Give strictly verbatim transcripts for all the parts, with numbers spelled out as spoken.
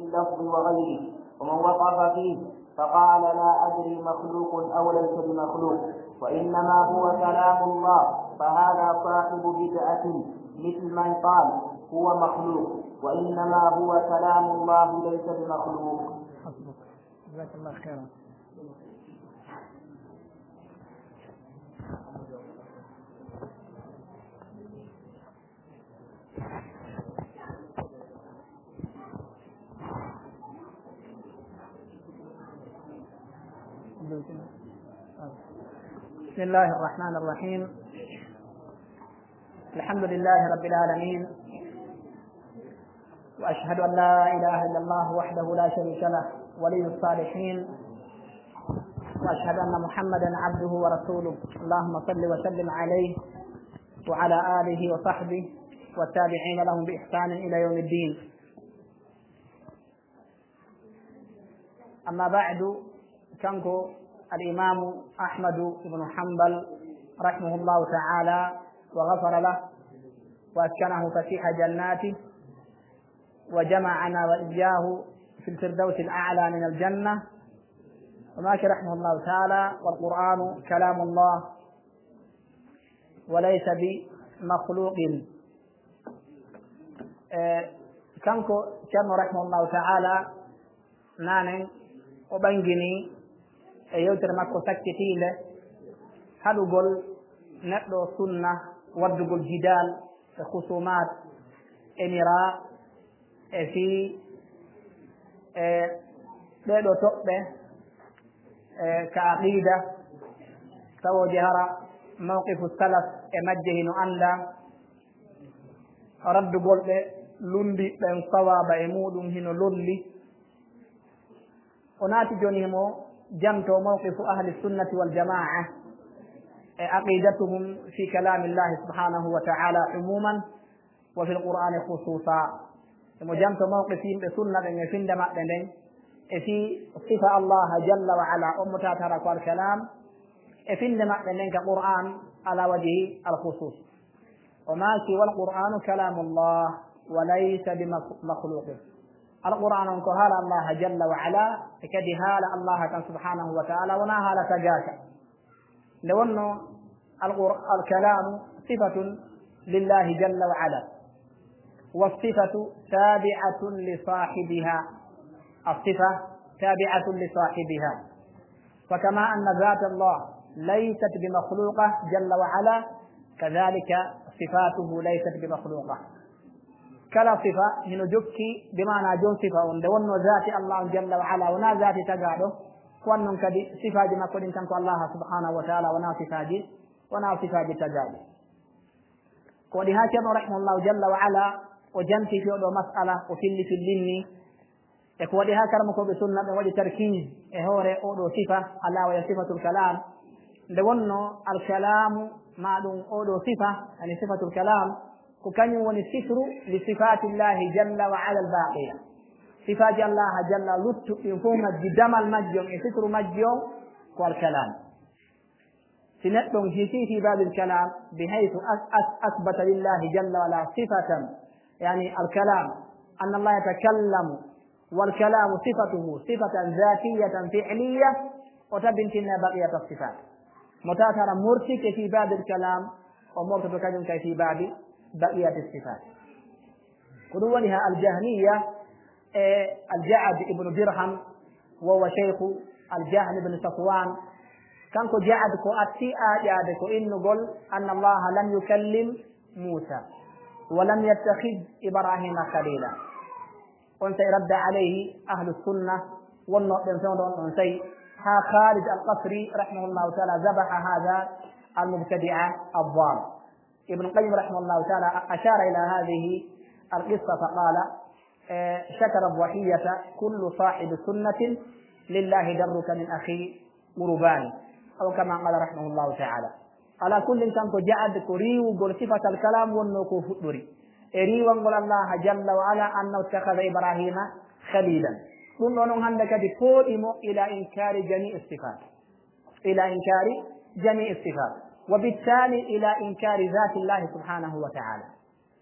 اللفظ وغيره، ومن وقف فيه فقال لا أدري مخلوق أو ليس بمخلوق وإنما هو كلام الله فهذا صاحب بدعة، مثل من قال هو مخلوق وإنما هو كلام الله ليس بمخلوق. حسبك، جزاك الله خيرا. بسم الله الرحمن الرحيم. الحمد لله رب العالمين، وأشهد أن لا إله إلا الله وحده لا شريك له ولي الصالحين، وأشهد أن محمدا عبده ورسوله. اللهم صل وسلم عليه وعلى آله وصحبه والتابعين لهم بإحسان إلى يوم الدين. أما بعد، كانكو الإمام أحمد بن حنبل رحمه الله تعالى وغفر له وأسكنه فسيح جناته وجمعنا وإياه في الفردوس الأعلى من الجنة، وماشي رحمه الله تعالى. والقرآن كلام الله وليس بمخلوق. إيه كانكو كان رحمه الله تعالى نانن وبنجني e yewtere makko sakkitiinde haɗugol neɗɗo sunna waddugol jidal e husumat émira e fii e ɗeɗo toɓɓe e ka aqida tawoje hara mawqifu salaf e majje hino annda raddugol ɓe lundi ɓen sawaba e muɗum hino lolli. o naati joni mo جمت موقف أهل السنة والجماعة عقيدتهم في كلام الله سبحانه وتعالى عموما وفي القرآن خصوصا. جمت موقفهم بسنة في دماء في صفة الله جل وعلا أمتا ترك الكلام في دماء كقرآن على وجه الخصوص. وما سوى القرآن كلام الله وليس بمخلوق. القرآن كهال الله جل وعلا كدي هال الله كان سبحانه وتعالى ونا هال تجاك. لو أنه الكلام صفة لله جل وعلا، والصفة تابعة لصاحبها، الصفة تابعة لصاحبها. فكما أن ذات الله ليست بمخلوقة جل وعلا، كذلك صفاته ليست بمخلوقة. كلا صفة هنا جبكي بمعنى جون صفة وندون ذات الله جل وعلا ونا ذات تقاله وأنهم كدي صفة جما كدين تنكو الله سبحانه وتعالى ونا صفة جي ونا صفة جي تقاله. ولها كما رحمه الله جل وعلا وجمتي في أدو مسألة وفي في الليني ولها كرمكو بسنة وجه تركيز هوري أدو صفة الله وهي صفة الكلام. لون الكلام معلوم أدو صفة يعني صفة الكلام وكان يكون الستر لصفات الله جل وعلا الباقية. صفات الله جل لط يفهم الدم المجيوم الستر مجيوم والكلام. سنتم في في باب الكلام بحيث أثبت لله جل وعلا صفة، يعني الكلام أن الله يتكلم، والكلام صفته صفة ذاتية فعلية وتبنتنا بقية الصفات. متاثرا مرتك في باب الكلام ومرتك في باب بقية الصفات. قلوانها الجهمية الجعد ابن درهم وهو شيخ الجهم بن صفوان كان كو جعد كو أتي آجاد كو إنه قل أن الله لم يكلم موسى ولم يتخذ إبراهيم خليلا. وانت رد عليه أهل السنة والنصي ها خالد القصري رحمه الله تعالى ذبح هذا المبتدع الضال. ابن القيم رحمه الله تعالى أشار إلى هذه القصة فقال شكر الضحية كل صاحب سنة لله درك من أخي مرباني، أو كما قال رحمه الله تعالى. على كل كان جعد كريو قل صفة الكلام والنوكو فدري إريو قل الله جل وعلا أنه اتخذ إبراهيم خليلا. نحن عندك بقوئم إلى إنكار جميع الصفات، إلى إنكار جميع الصفات، وبالتالي إلى إنكار ذات الله سبحانه وتعالى.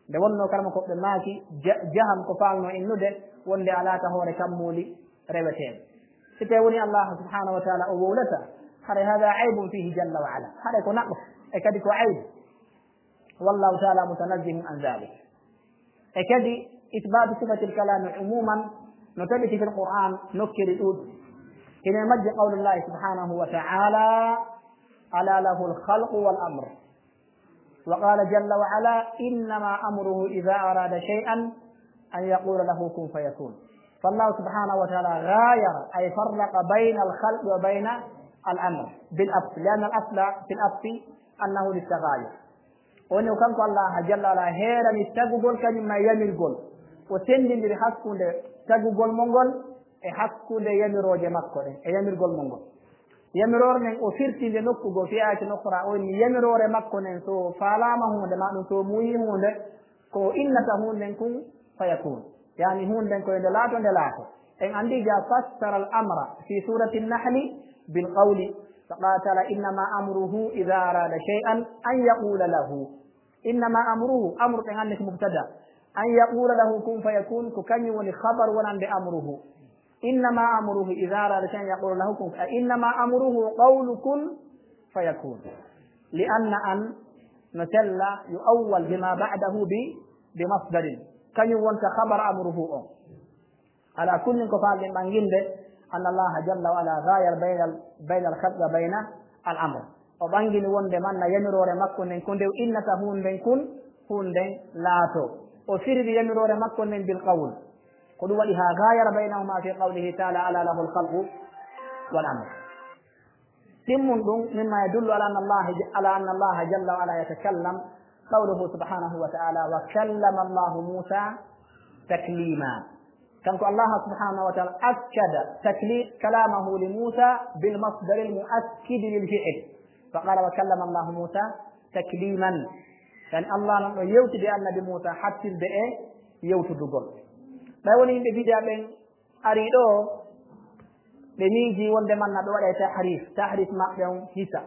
nde wonno kalama koɓe maaki jaham ko falno innude wonde alata hoore kammuli reweteɓe si tawi woni allah subhanahu wa taala o wowlata haɗa hada aybum fihi jalla wa ala haɗa ko naɓɓo e kadi ko aybu wallahu taala mutanazihum an dhalik e kadi isbatu sifati lkalami umuman no tabiti fi lquran nokkiri ɗuɗ ine majje qawlullahi subhanahu wa taala ala lahu lkhalqu wal amr wa qala jalla wa ala innama amruhu ida arada shay'an an yaqula lahu kun fayakun فالله سبحانه وتعالى غاير أي فرق بين الخلق وبين الأمر بالأصل لأن الأصل في الأصل أنه للتغاير وأنه كان الله جل وعلا هيرا يستقبل كلمة يمر قول وتندن لحسكو تقبل منقول حسكو يمر وجه مكو يمر قول منقول يمرور من أفرتي لنكو في آية أخرى وإن يمرور مكو ننسو فالامه لما ننسو مويه كو إنته لنكو فيكون يعني هون لنكو يدلاتو يدلاتو إن عندي جاء فسر الأمر في سورة النحل بالقول فقال إنما أمره إذا أراد شيئا أن يقول له إنما أمره أمر كان عندك مبتدا أن يقول له كن فيكون ككني ولخبر ولن بأمره إنما أمره إذا أراد شيئا يقول له كن إنما أمره قول كن فيكون لأن أن نتل يؤول بما بعده بمصدر كان يوانت خبر أمره أم على كل كفار من جند أن الله جل وعلا غاير بين بين الخلق وبين الأمر وبنجن وند من يمرور مكن كن دو إن تهون بين كن هون بين لاتو وفرد يمرور مكن بالقول قل ولها غاير بينهما في قوله تعالى على له الخلق والأمر ثم مما يدل على أن الله على أن الله جل وعلا يتكلم قوله سبحانه وتعالى وكلم الله موسى تكليما كان الله سبحانه وتعالى أكد تكليم كلامه لموسى بالمصدر المؤكد للفعل فقال وكلم الله موسى تكليما يعني الله يوت بأن بموسى حتى البئة يوت دقل بيوني بفيديا بين أريدو بميجي وندمان ندوى تحريف تحريف مقدم هيسا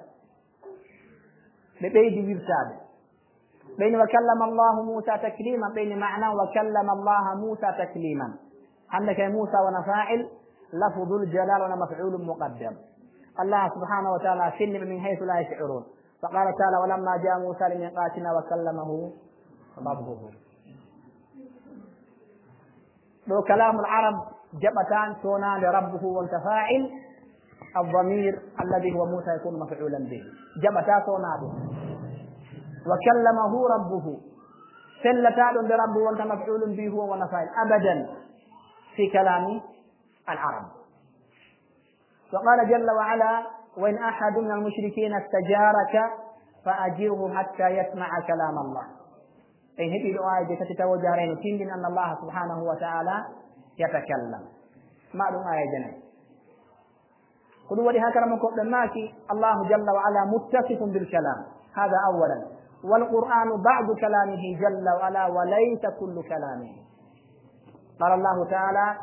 ببيدي بيرتابه بين وكلم الله موسى تكليما بين معنى وكلم الله موسى تكليما عندك موسى ونفاعل لفظ الجلال ومفعول مقدم الله سبحانه وتعالى سلم من حيث لا يشعرون فقال تعالى ولما جاء موسى لميقاتنا وكلمه ربه لو كلام العرب جبتان سونا لربه والتفاعل الضمير الذي هو موسى يكون مفعولا به جبتا سونا به وكلمه ربه سلتان لربه وانت مفعول به هو ونفاعل أبدا في كلام العرب وقال جل وعلا وإن أحد من المشركين استجارك فأجره حتى يسمع كلام الله أي هذه الآية تتوجهين تنجن أن الله سبحانه وتعالى يتكلم معلوم آية جنة قلوا ولهكذا من قبل ماكي الله جل وعلا متصف بالكلام هذا أولا والقرآن بعض كلامه جل وعلا وليس كل كلامه قال الله تعالى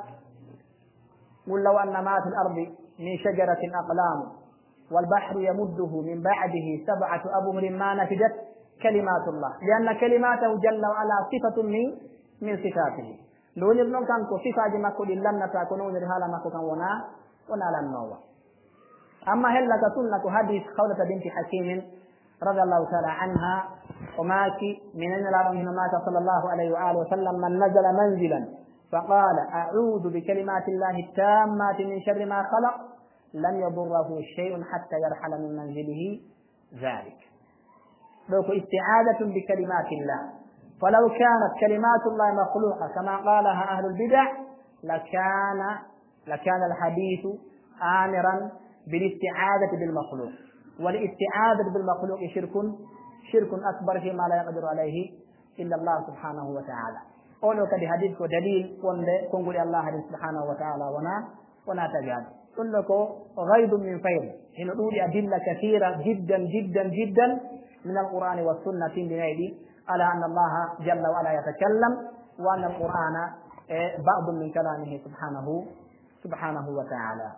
قل لو أن ما في الأرض من شجرة أقلام والبحر يمده من بعده سبعة أبهر ما نفدت كلمات الله لأن كلماته جل وعلا صفة من من صفاته لون ابن كان صفة جمع كل لن تكونون رهالا ما كان ونا ونا لن نوى أما هل لك سنة حديث خولة بنت حكيم رضي الله تعالى عنها وماكي من أن العرب مات صلى الله عليه وآله وسلم من نزل منزلا فقال أعوذ بكلمات الله التامات من شر ما خلق لم يضره شيء حتى يرحل من منزله ذلك لو استعاذة بكلمات الله فلو كانت كلمات الله مخلوقة كما قالها أهل البدع لكان لكان الحديث آمرا بالاستعاذة بالمخلوق والاستعاذة بالمخلوق شرك شرك أكبر فيما لا يقدر عليه إلا الله سبحانه وتعالى أولو كدي حديث ودليل كنقول الله سبحانه وتعالى ونا ونا تجاد قل لكم غيض من فيض هنا نقول أدلة كثيرة جدا جدا جدا من القرآن والسنة بنيدي على أن الله جل وعلا يتكلم وأن القرآن بعض من كلامه سبحانه سبحانه وتعالى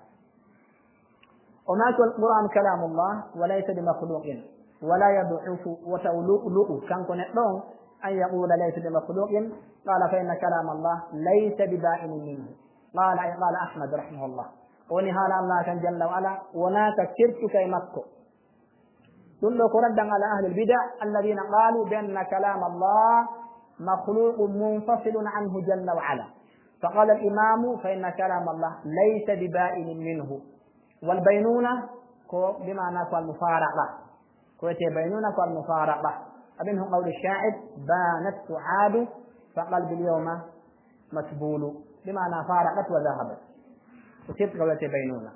وما القرآن كلام الله وليس بمخلوق ولا يضعف وتولؤ كان كنتم أن يقول ليس بمخلوق قال فإن كلام الله ليس ببائن منه. قال قال أحمد رحمه الله ونهال الله كان جل وعلا وناك شرك كي مكو دلو ردا على أهل البدع الذين قالوا بأن كلام الله مخلوق منفصل عنه جل وعلا. فقال الإمام فإن كلام الله ليس ببائن منه. والبينونة بمعنى المفارقة كويتي بينونة المفارقة منهم قول الشاعر بانت سعاد فقلب اليوم مسبول بمعنى فارقت وذهبت وتبقى قولتي بينونة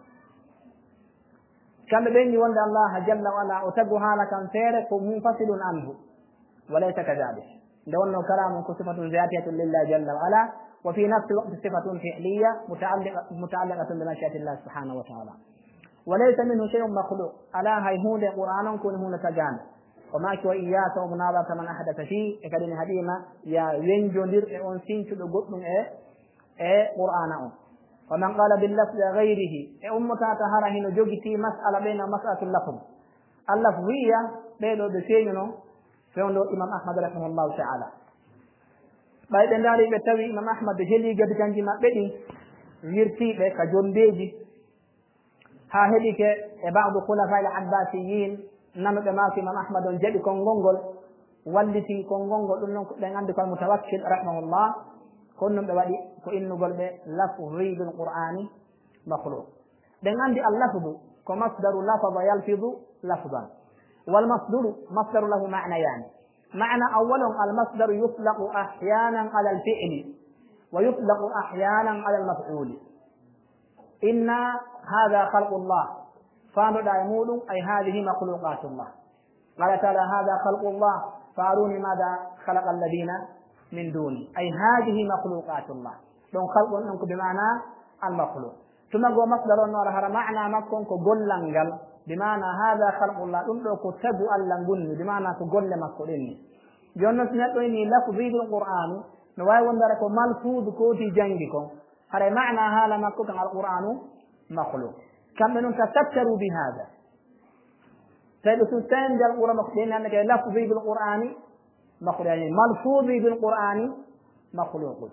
كان بيني وند الله جل وعلا أتقها لكن سيرك منفصل عنه وليس كذلك لأنه كلام صفة ذاتية لله جل وعلا وفي نفس الوقت صفة فعلية متعلقة, متعلقة بمشيئة الله سبحانه وتعالى وليس منه شيء مخلوق ألا هيهون قرآن كون هون تجان وما كوا إياك ومناظرة من أحدث فيه كدين هديمة يا ينجو دير أنسين شدو قطن إيه إيه قرآن ومن قال باللفظ غيره أمتا تهره نجوجتي مسألة بين مسألة اللفظ اللفظية بينو بسينو فيونو إمام أحمد رحمه الله تعالى بعد أن داري بتوي إمام أحمد جلي قد كان جمع بدي يرتي بك جون بيجي ها هديك بعض خلفاء العباسيين نمت ما في إمام أحمد جلي كونغول والتي كونغول لأن عندك المتوكل رحمه الله كنن بوادي كإنه قلب لفظي بالقرآن مخلوق لأن عندي اللفظ كمصدر لفظ يلفظ لفظا والمصدر مصدر له معنى يعني معنى أولا المصدر يطلق أحيانا على الفعل ويطلق أحيانا على المفعول إن هذا خلق الله فانو دايمول أي هذه مخلوقات الله قال تعالى هذا خلق الله فاروني ماذا خلق الذين من دوني أي هذه مخلوقات الله دون خلق أنكم بمعنى المخلوق ثم قو مصدر النور هذا معنى مكون كقولنجل بمعنى هذا خلق الله دون كتبوا اللنجل بمعنى كقول مكولني جونس نتويني لفظي بالقرآن نواي وندرك ملفوظ كوتي جنجكم هذا معنى هذا مكون القرآن مخلوق كم من تستروا بهذا فلسوسان جل القرآن مخلوقين أنك لفظي بالقرآن مخلوق يعني ملفوظ بالقرآن مخلوق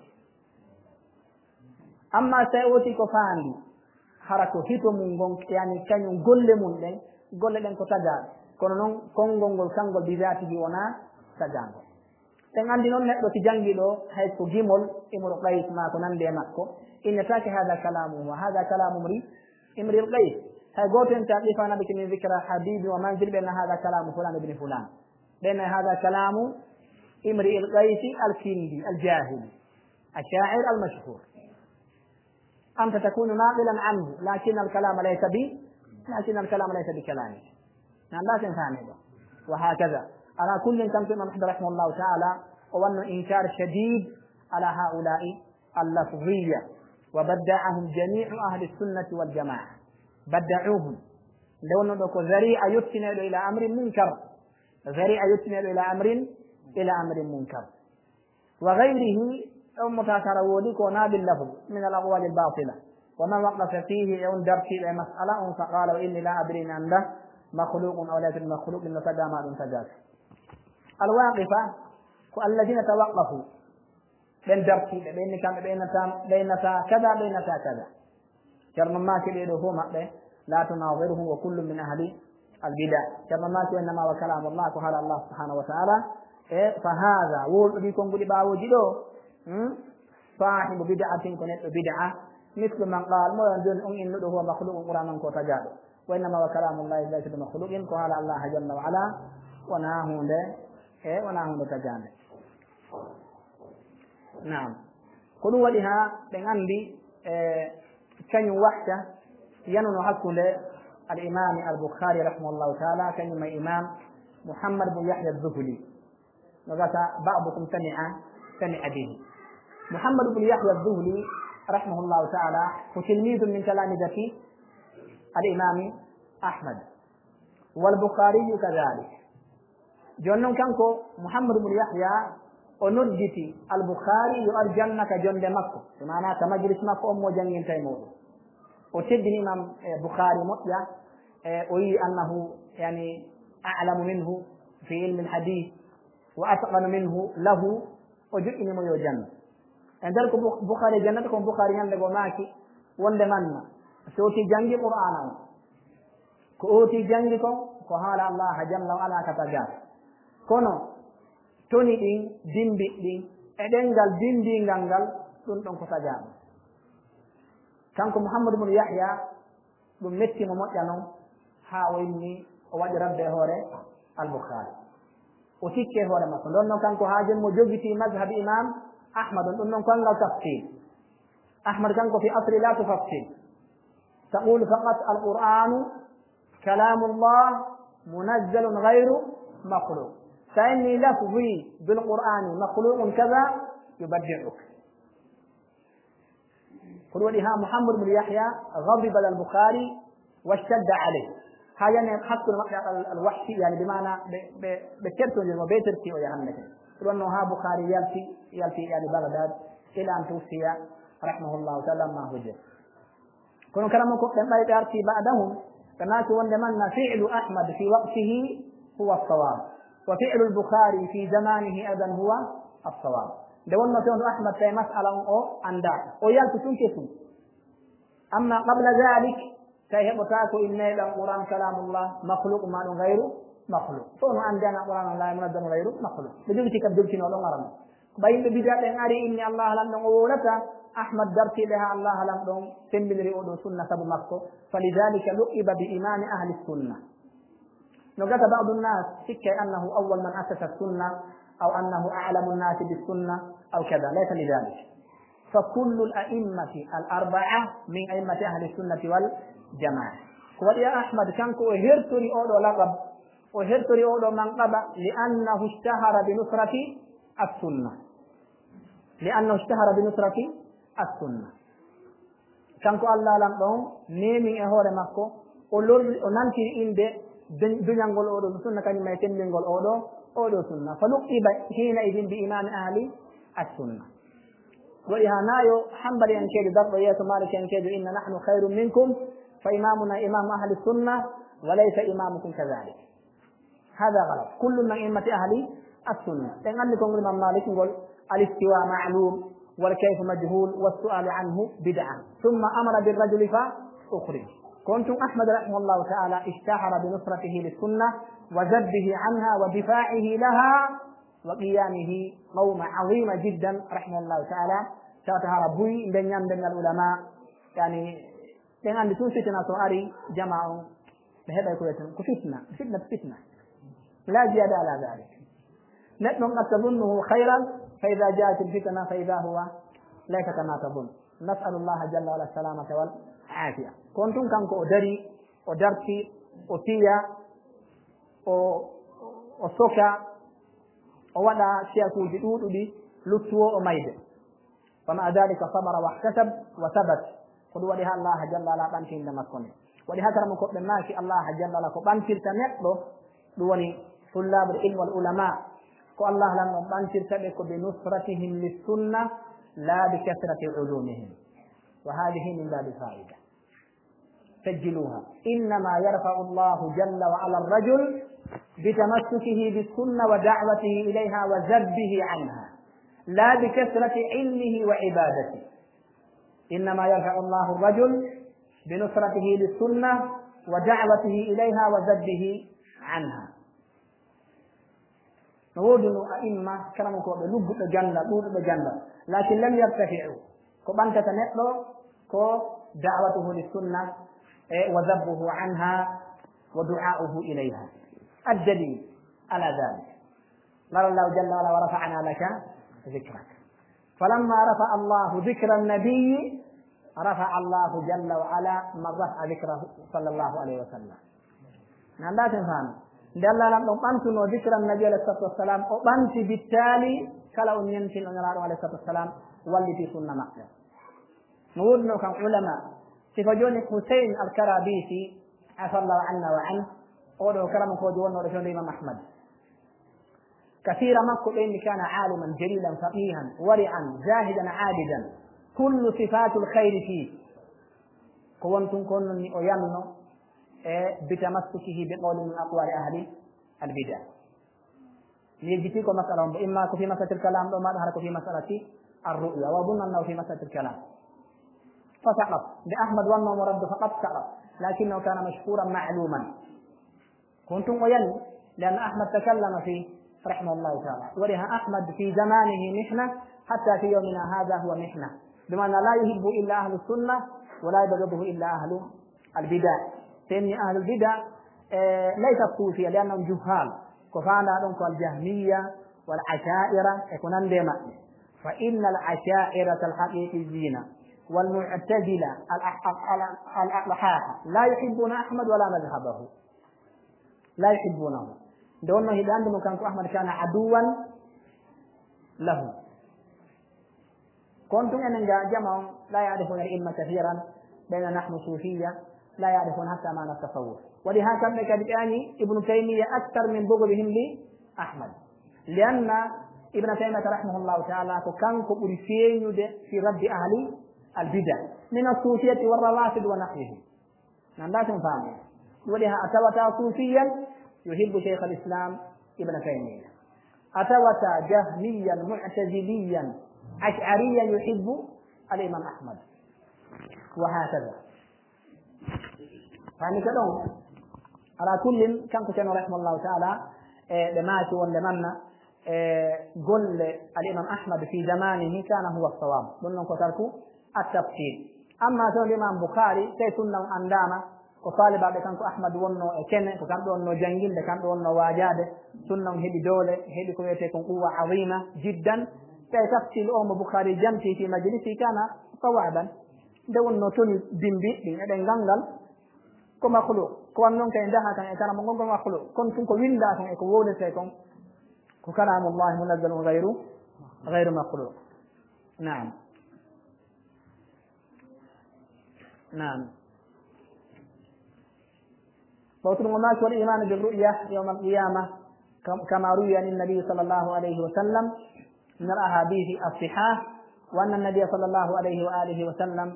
أما سيوتي كفاندي حركة هيتو مونغون يعني كان يقول من لين قول لين كتجار كونون كونغون كانغول بذاته ونا تجار تنعندي نون نقطة تجانجي له هاي سجيمول إمر قيس ما كنان دي مكو إن تاك هذا كلامه وهذا كلام مري إمر القيس هاي قوتين تعرفنا بك من ذكر حبيبي ومنزل بأن هذا كلام فلان ابن فلان بأن هذا كلام امرئ القيس الكندي الجاهلي الشاعر المشهور أنت تكون ناقلا عنه لكن الكلام ليس بي لكن الكلام ليس بكلامه نعم لا تنفعني وهكذا على كل تمثيل محمد رحمه الله تعالى وأن إنكار شديد على هؤلاء اللفظية وبدعهم جميع أهل السنة والجماعة بدعوهم لو أنك ذريعة يتنى إلى أمر منكر ذريعة يتنى إلى أمر إلى أمر منكر وغيره أم تاكروليك وناب اللفظ من الأقوال الباطلة وما وقف فيه يندر في مسألة فقال إني لا أدري أن له مخلوق أو ليس مخلوق إن تجامع انتجاز الواقفة الذين توقفوا بين درسي بين كان بين بين كذا بين كذا كرم ما كده هو ما لا تناظرهم وكل من أهل البدع كرم ما إنما وكلام الله وقال الله سبحانه وتعالى فهذا وول بيكون بدي باوجدو صاحب بدعة كنت بدعة مثل من قال ما يندون إن هو مخلوق قرآن كتجاد وإنما وكلام الله ليس بمخلوق قال الله جل وعلا وناهون له إيه وناهون تجانب نعم قلوا لها بأنبي كان وحده ينون حق الإمام البخاري رحمه الله تعالى كان من إمام محمد بن يحيى الذهلي وقال بعضكم سمع سمع به محمد بن يحيى الذهلي رحمه الله تعالى وتلميذ من تلامذة الإمام أحمد والبخاري كذلك جنون كانكو محمد بن يحيى ونجتي البخاري يرجمنا كجند مكة بمعنى كمجلس مكة أم وجنين تيمور وتدني إمام بخاري مطيع وي أنه يعني أعلم منه في علم الحديث وأتقن منه له وجئني مو جنة عندك بخاري جنتكم بخاري عندك وماكي وند من سوتي جنجي قرآن كوتي جنجكم كهال الله جل وعلا كتجار كونو توني دين دين بي دين إدنجال دين دين جنجال تون كتجار كانكم محمد بن يحيى بمتي ممتنو هاويني وجرب بهوري البخاري وتيكي هوري ما كن دونو كانكو هاجم موجودي مذهب إمام أحمد دونو كان لا تفصيل أحمد كانكو في أصل لا تفصيل تقول فقط القرآن كلام الله منزل غير مخلوق فإني لفظي بالقرآن مخلوق كذا يبدعك قل ولها محمد بن يحيى غضب البخاري واشتد عليه هذا يعني حق الوحشي يعني بمعنى بكرتون وبيترتي ويهمك قل أنه ها بخاري يلتي يلتي يعني بغداد إلى أن توفي رحمه الله تعالى ما هجر كانوا كلامكم لما يتأتي بعدهم فالناس وندمنا فعل أحمد في وقته هو الصواب وفعل البخاري في زمانه أيضا هو الصواب دون ما تقول أحمد في مسألة أو أنداء ويالك تنكسوا أما قبل ذلك فيهبطاك إن القرآن كلام الله مخلوق ما غير مخلوق فهو عندنا القرآن لا يمنزل غير مخلوق بدون تكذبتنا ولا غرام بين بداية أري إن الله لم نقولك أحمد درتي لها الله لم دون تنبل رؤود سنة سب مكة فلذلك لؤب بإيمان أهل السنة نقول بعض الناس فكر أنه أول من أسس السنة أو أنه أعلم الناس بالسنة أو كذا ليس لذلك فكل الأئمة الأربعة من أئمة أهل السنة والجماعة وليا أحمد كان كوهرت رؤود لقب وهرت رؤود منقب لأنه اشتهر بنصرة السنة لأنه اشتهر بنصرة السنة كان كو الله لم دون نيمي هور مكو ولول نانتي إنده دنيا نقول أودو سنة كان ما يتم نقول أودو أودو سنة فلقب حينئذ بإيمان أهل السنة ولهنا يو حنبل ينكيد ضرب وياس مالك ينكيد إن نحن خير منكم فإمامنا إمام أهل السنة وليس إمامكم كذلك هذا غلط كل من أئمة أهل السنة لأن عندكم الإمام مالك يقول الاستواء معلوم والكيف مجهول والسؤال عنه بدعة ثم أمر بالرجل فأخرج كنتم أحمد رحمه الله تعالى اشتهر بنصرته للسنة وذبه عنها ودفاعه لها وقيامه قوم عظيمة جدا رحمه الله تعالى شاتها ربي بنيان بين العلماء يعني لأن عند فتنة سؤالي جماعة بهذا يكون كفتنة فتنة فتنة لا زيادة على ذلك نحن قد تظنه خيرا فإذا جاءت الفتنة فإذا هو ليس كما تظن نسأل الله جل وعلا السلامة والعافية كنتم كنكو أدري أدرتي أتيا أسوكا ولا شيء جدود بي لتو أميد فمع ذلك صبر واحتسب وثبت قل ولها الله جل وعلا بانتين لما تكون ولهذا لما قلت لناك الله جل وعلا بانتين تنقل دوني طلاب العلم والعلماء والله لم بانتين تبك بنصرتهم للسنة لا بكثرة علومهم وهذه من باب فائدة سجلوها إنما يرفع الله جل وعلا الرجل بتمسكه بالسنة ودعوته إليها وذبه عنها لا بكثرة علمه وعبادته إنما يرفع الله الرجل بنصرته للسنة ودعوته إليها وذبه عنها نقول أئمة كلامك لب الجنة لب الجنة لكن لم يرتفعوا كبان تتنقلوا كدعوته للسنة وذبه عنها ودعاؤه إليها الدليل على ذلك قال الله جل وعلا ورفعنا لك ذكرك فلما رفع الله ذكر النبي رفع الله جل وعلا من رفع ذكره صلى الله عليه وسلم نعم لا تنفهم دل لم أنتم ذكر النبي عليه الصلاة والسلام أنت بالتالي كلا أن ينتن أن يرى عليه الصلاة والسلام واللي في سنة مكة نقول لكم علماء سفجون حسين الكرابيسي عفى الله عنا وعنه قولوا كلام كودون ورسول الإمام أحمد كثيرا ما إن كان عالما جليلا فقيها ورعا زاهدا عابدا كل صفات الخير فيه كونتم كن يمنوا بتمسكه بقول من أقوال أهل البدع يجتيكم مسألة إما في مسألة الكلام أو ما ظهر في مسألة الرؤيا، وأظن أنه في مسألة الكلام فسقط بأحمد وأنه مرد فقط سقط، لكنه كان مشهورا معلوما. كنتم وين لأن أحمد تكلم فيه رحمه الله تعالى، ولها أحمد في زمانه محنة حتى في يومنا هذا هو محنة، بمعنى لا يحب إلا أهل السنة ولا يبغضه إلا أهل البدع. فإن أهل البدع آه ليس صوفية لأنهم جهال، كفانا لهم الجهمية والعشائرة يكونان ديما، فإن العشائرة الحقيقيين والمعتزلة الأحاحة لا يحبون أحمد ولا مذهبه، لا يحبونه. دونه إذا عندما كان أحمد كان عدوا له. كنتم أن جمع لا يعرفون العلم كثيرا، بين نحن صوفية لا يعرفون حتى معنى التصوف، ولهذا كان يعني ابن تيمية أكثر من بغضهم لأحمد، لأن ابن تيمية رحمه الله تعالى كان كبرسين في رد أهل البدع من الصوفية والروافد ونحوهم. لا تنفهم. ولها أتوتا صوفيا يحب شيخ الإسلام ابن تيمية، أتوتا جهميا معتزليا أشعريا يحب الإمام أحمد، وهكذا. يعني كلهم على كل كان كتنو رحمه الله تعالى لماتي ولمنا قل الإمام أحمد في زمانه كان هو الصواب، قلنا كتركوا التفصيل. أما سوى الإمام بخاري سيسنوا أنداما وقال بعد كان أحمد ونو كن وكان ونو جنجين كان ونو واجاد سنة هدي دولة هدي كويتكم قوة عظيمة جدا. سيتفصيل أم بخاري جمتي في مجلسي كان صوابا دون نوتون بمبي بين غنغل كما خلو كون نون كان ده كان كان مونغ كما خلو كون كون ويندا كان كو وود سيكون كلام الله منزل غير غير مخلوق. نعم نعم. فوتر ومات والإيمان بالرؤية يوم القيامة كما روي عن النبي صلى الله عليه وسلم من الأحاديث الصحاح، وأن النبي صلى الله عليه وآله وسلم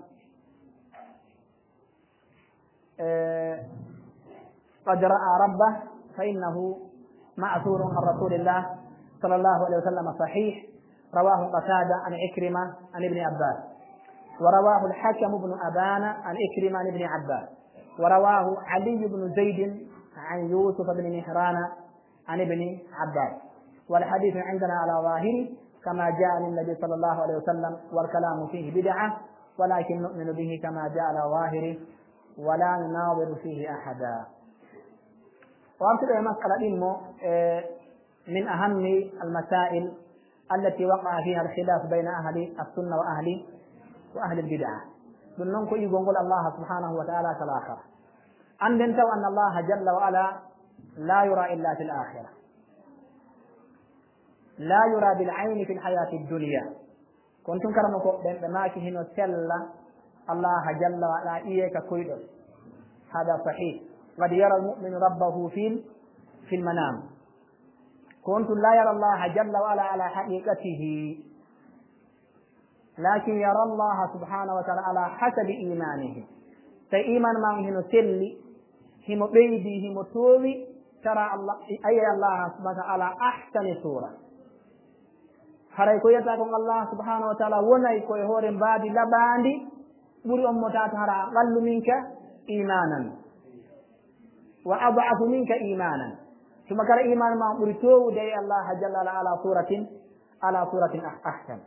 قد رأى ربه، فإنه مأثور عن رسول الله صلى الله عليه وسلم صحيح، رواه قتادة عن عكرمة عن ابن عباس، ورواه الحكم بن أبان عن عكرمة عن ابن عباس، ورواه علي بن زيد عن يوسف بن مهران عن ابن عباس. والحديث عندنا على ظاهره كما جاء عن النبي صلى الله عليه وسلم، والكلام فيه بدعة، ولكن نؤمن به كما جاء على ظاهره ولا نناظر فيه أحدا. وأمثل مسألة إنه من أهم المسائل التي وقع فيها الخلاف بين أهل السنة وأهل وأهل البدعة. بننكو يقول الله سبحانه وتعالى في الآخرة، أن انتوا أن الله جل وعلا لا يرى إلا في الآخرة، لا يرى بالعين في الحياة الدنيا. كنتم كرمكم بماكهن وسلا الله جل وعلا إياك كويدر، هذا صحيح. قد يرى المؤمن ربه في في المنام. كنتم لا يرى الله جل وعلا على حقيقته، لكن يرى الله سبحانه وتعالى على حسب إيمانه. فإيمان ما هنا سلي هم بيدي هم توبي ترى الله أي الله سبحانه وتعالى أحسن صورة. haray ko yata ko Allah subhanahu wa ta'ala wonay ko e hore mbaadi labandi buri on motata hara qallu minka imanan wa ad'afu minka imanan, tuma kala iman ma buri towude Allah jalla ala suratin ala suratin ahsan.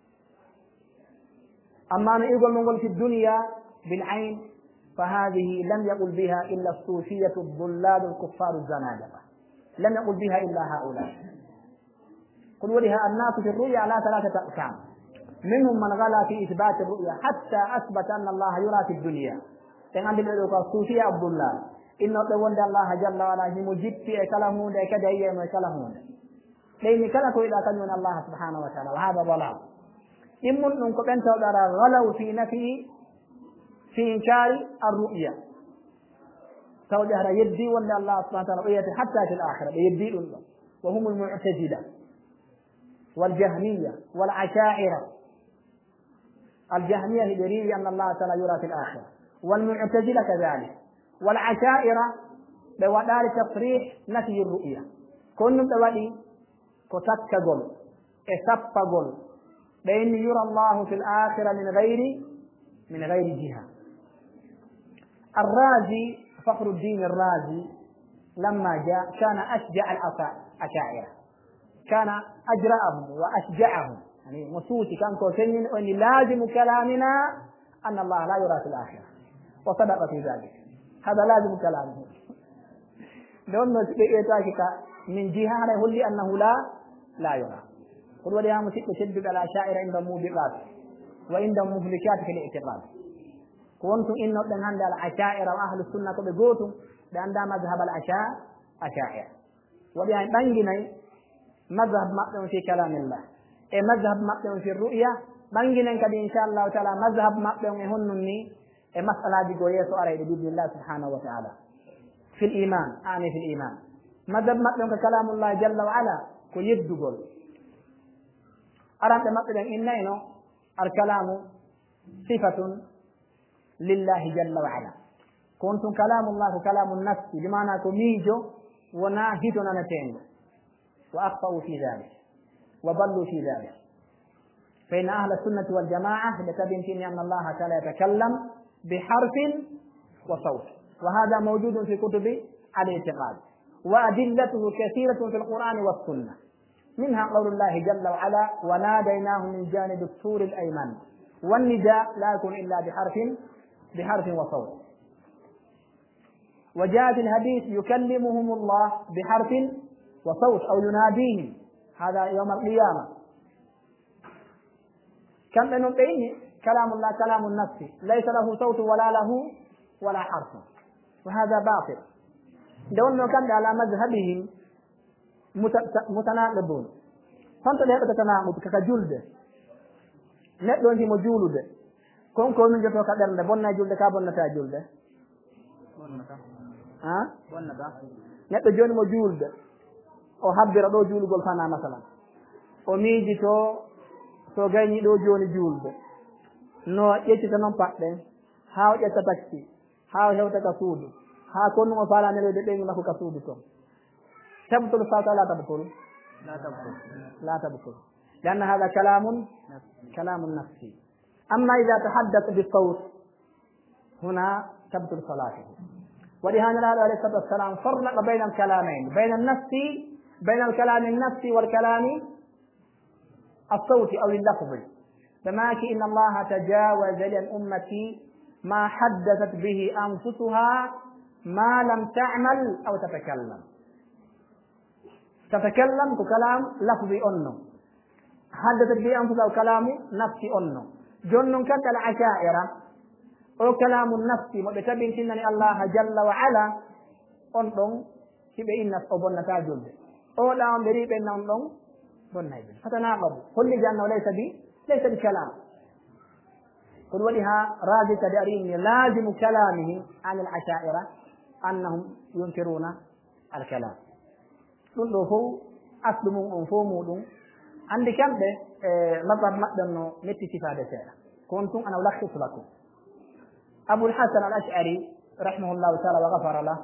amma no igol mongol fi dunya bil ayn فهذه لم يقل بها إلا الصوفية الضلال الكفار الزنادقة، لم يقل بها إلا هؤلاء. قل ولها الناس في الرؤيا على ثلاثة أقسام، منهم من غلا في إثبات الرؤيا حتى أثبت أن الله يرى في الدنيا، تنعم بالعلوك الصوفية الضلال إنه تقول الله جل وعلا مجد في كلامون كذا يوم كلامون لأن كلامه إلى كلمون الله سبحانه وتعالى، وهذا ضلال. إمن ننكب أنت غلوا في نفي في إنكار الرؤيا، توجه يدي ولا الله سبحانه وتعالى رؤيته حتى في الآخرة يدي الله، وهم المعتزلة والجهمية والعشائرة. الجهمية يريد أن الله تعالى يرى في الآخرة، والمعتزلة كذلك، والعشائرة بوادار تصريح نفي الرؤيا. كنهم دوالي كتكجل إسبجل بأن يرى الله في الآخرة من غير من غير جهة. الرازي فخر الدين الرازي لما جاء كان أشجع الأشاعرة، كان أجرأهم وأشجعهم، يعني مسوتي كان كوسين وأن لازم كلامنا أن الله لا يرى في الآخرة، وصدق في ذلك. هذا لازم كلامه. دون نسبئتك من جهة يقول لي أنه لا لا يرى. قل وليها مسيح تشدد على الأشاعرة عندهم موبقات وعندهم مهلكات في الاعتقاد. كنتم إنه من عند الأشاعرة وأهل السنة بقوتم لأن مذهب الأشاعرة أشاعرة، وليها بنجني مذهب مقدم في كلام الله، إيه مذهب مقدم في الرؤيا، بنجني كده إن شاء الله تعالى مذهب مقدم يهنني إيه مسألة دي قوية سؤال بإذن الله سبحانه وتعالى في الإيمان. أعني في الإيمان مذهب مقدم كلام الله جل وعلا كيد قول أردت مقدم إنه الكلام صفة لله جل وعلا. كنتم كلام الله كلام النفس بمعنى كميجو وناهدنا نتين، وأخطأوا في ذلك وضلوا في ذلك. فإن أهل السنة والجماعة لتبين أن الله تعالى يتكلم بحرف وصوت، وهذا موجود في كتب الاعتقاد، وأدلته كثيرة في القرآن والسنة. منها قول الله جل وعلا وناديناه من جانب الطور الأيمن، والنداء لا يكون إلا بحرف بحرف وصوت. وجاء في الحديث يكلمهم الله بحرف وصوت أو يناديهم، هذا يوم القيامة. كم من بين كلام الله كلام النفس ليس له صوت ولا له ولا حرف، وهذا باطل. دون كان على مذهبهم متناقضون، فانت لا تتناقض كجلد ندون في مجولد كون كون من جتو كدر بonna julde ka bonnata julde bonnata ha bonnata neddo joni mo julde o habbira do julugol fana masalan o miiji to to gayni do joni julde no ƴeccita noon paɗɗe ha o ƴetta taxi ha o hewta ka suudu ha konnu mo faala nelede ɓeyni makko ka suudu toon tabtul fata la tabtul la tabtul la tabtul لأن هذا كلام كلام نفسي. أما إذا تحدث بالصوت هنا تبطل صلاته. ولهذا عليه الصلاة والسلام فرق بين الكلامين، بين النفس بين الكلام النفسي والكلام الصوتي أو اللفظي. فماكي إن الله تجاوز لأمتي ما حدثت به أنفسها ما لم تعمل أو تتكلم. تتكلم كلام لفظي أنه حدثت به أنفسها كلام نفسي أنه جنن كانت العشائرة أو كلام النفسي مبتبين كنني الله جل وعلا أنتم كبه إنس أو بنا تاجل أو لا أمري بأن أنتم بنا يجل فتناقض كل جانه ليس بي ليس بكلام. قل ولها راجل تدارين لازم كلامه عن العشائرة أنهم ينكرون الكلام. قلوا هو أسلموا أنفوموا عندي كم ده مطلب مقدمه نتي استفادة سيرة. كنتم أنا ألخص لكم. أبو الحسن الأشعري رحمه الله تعالى وغفر له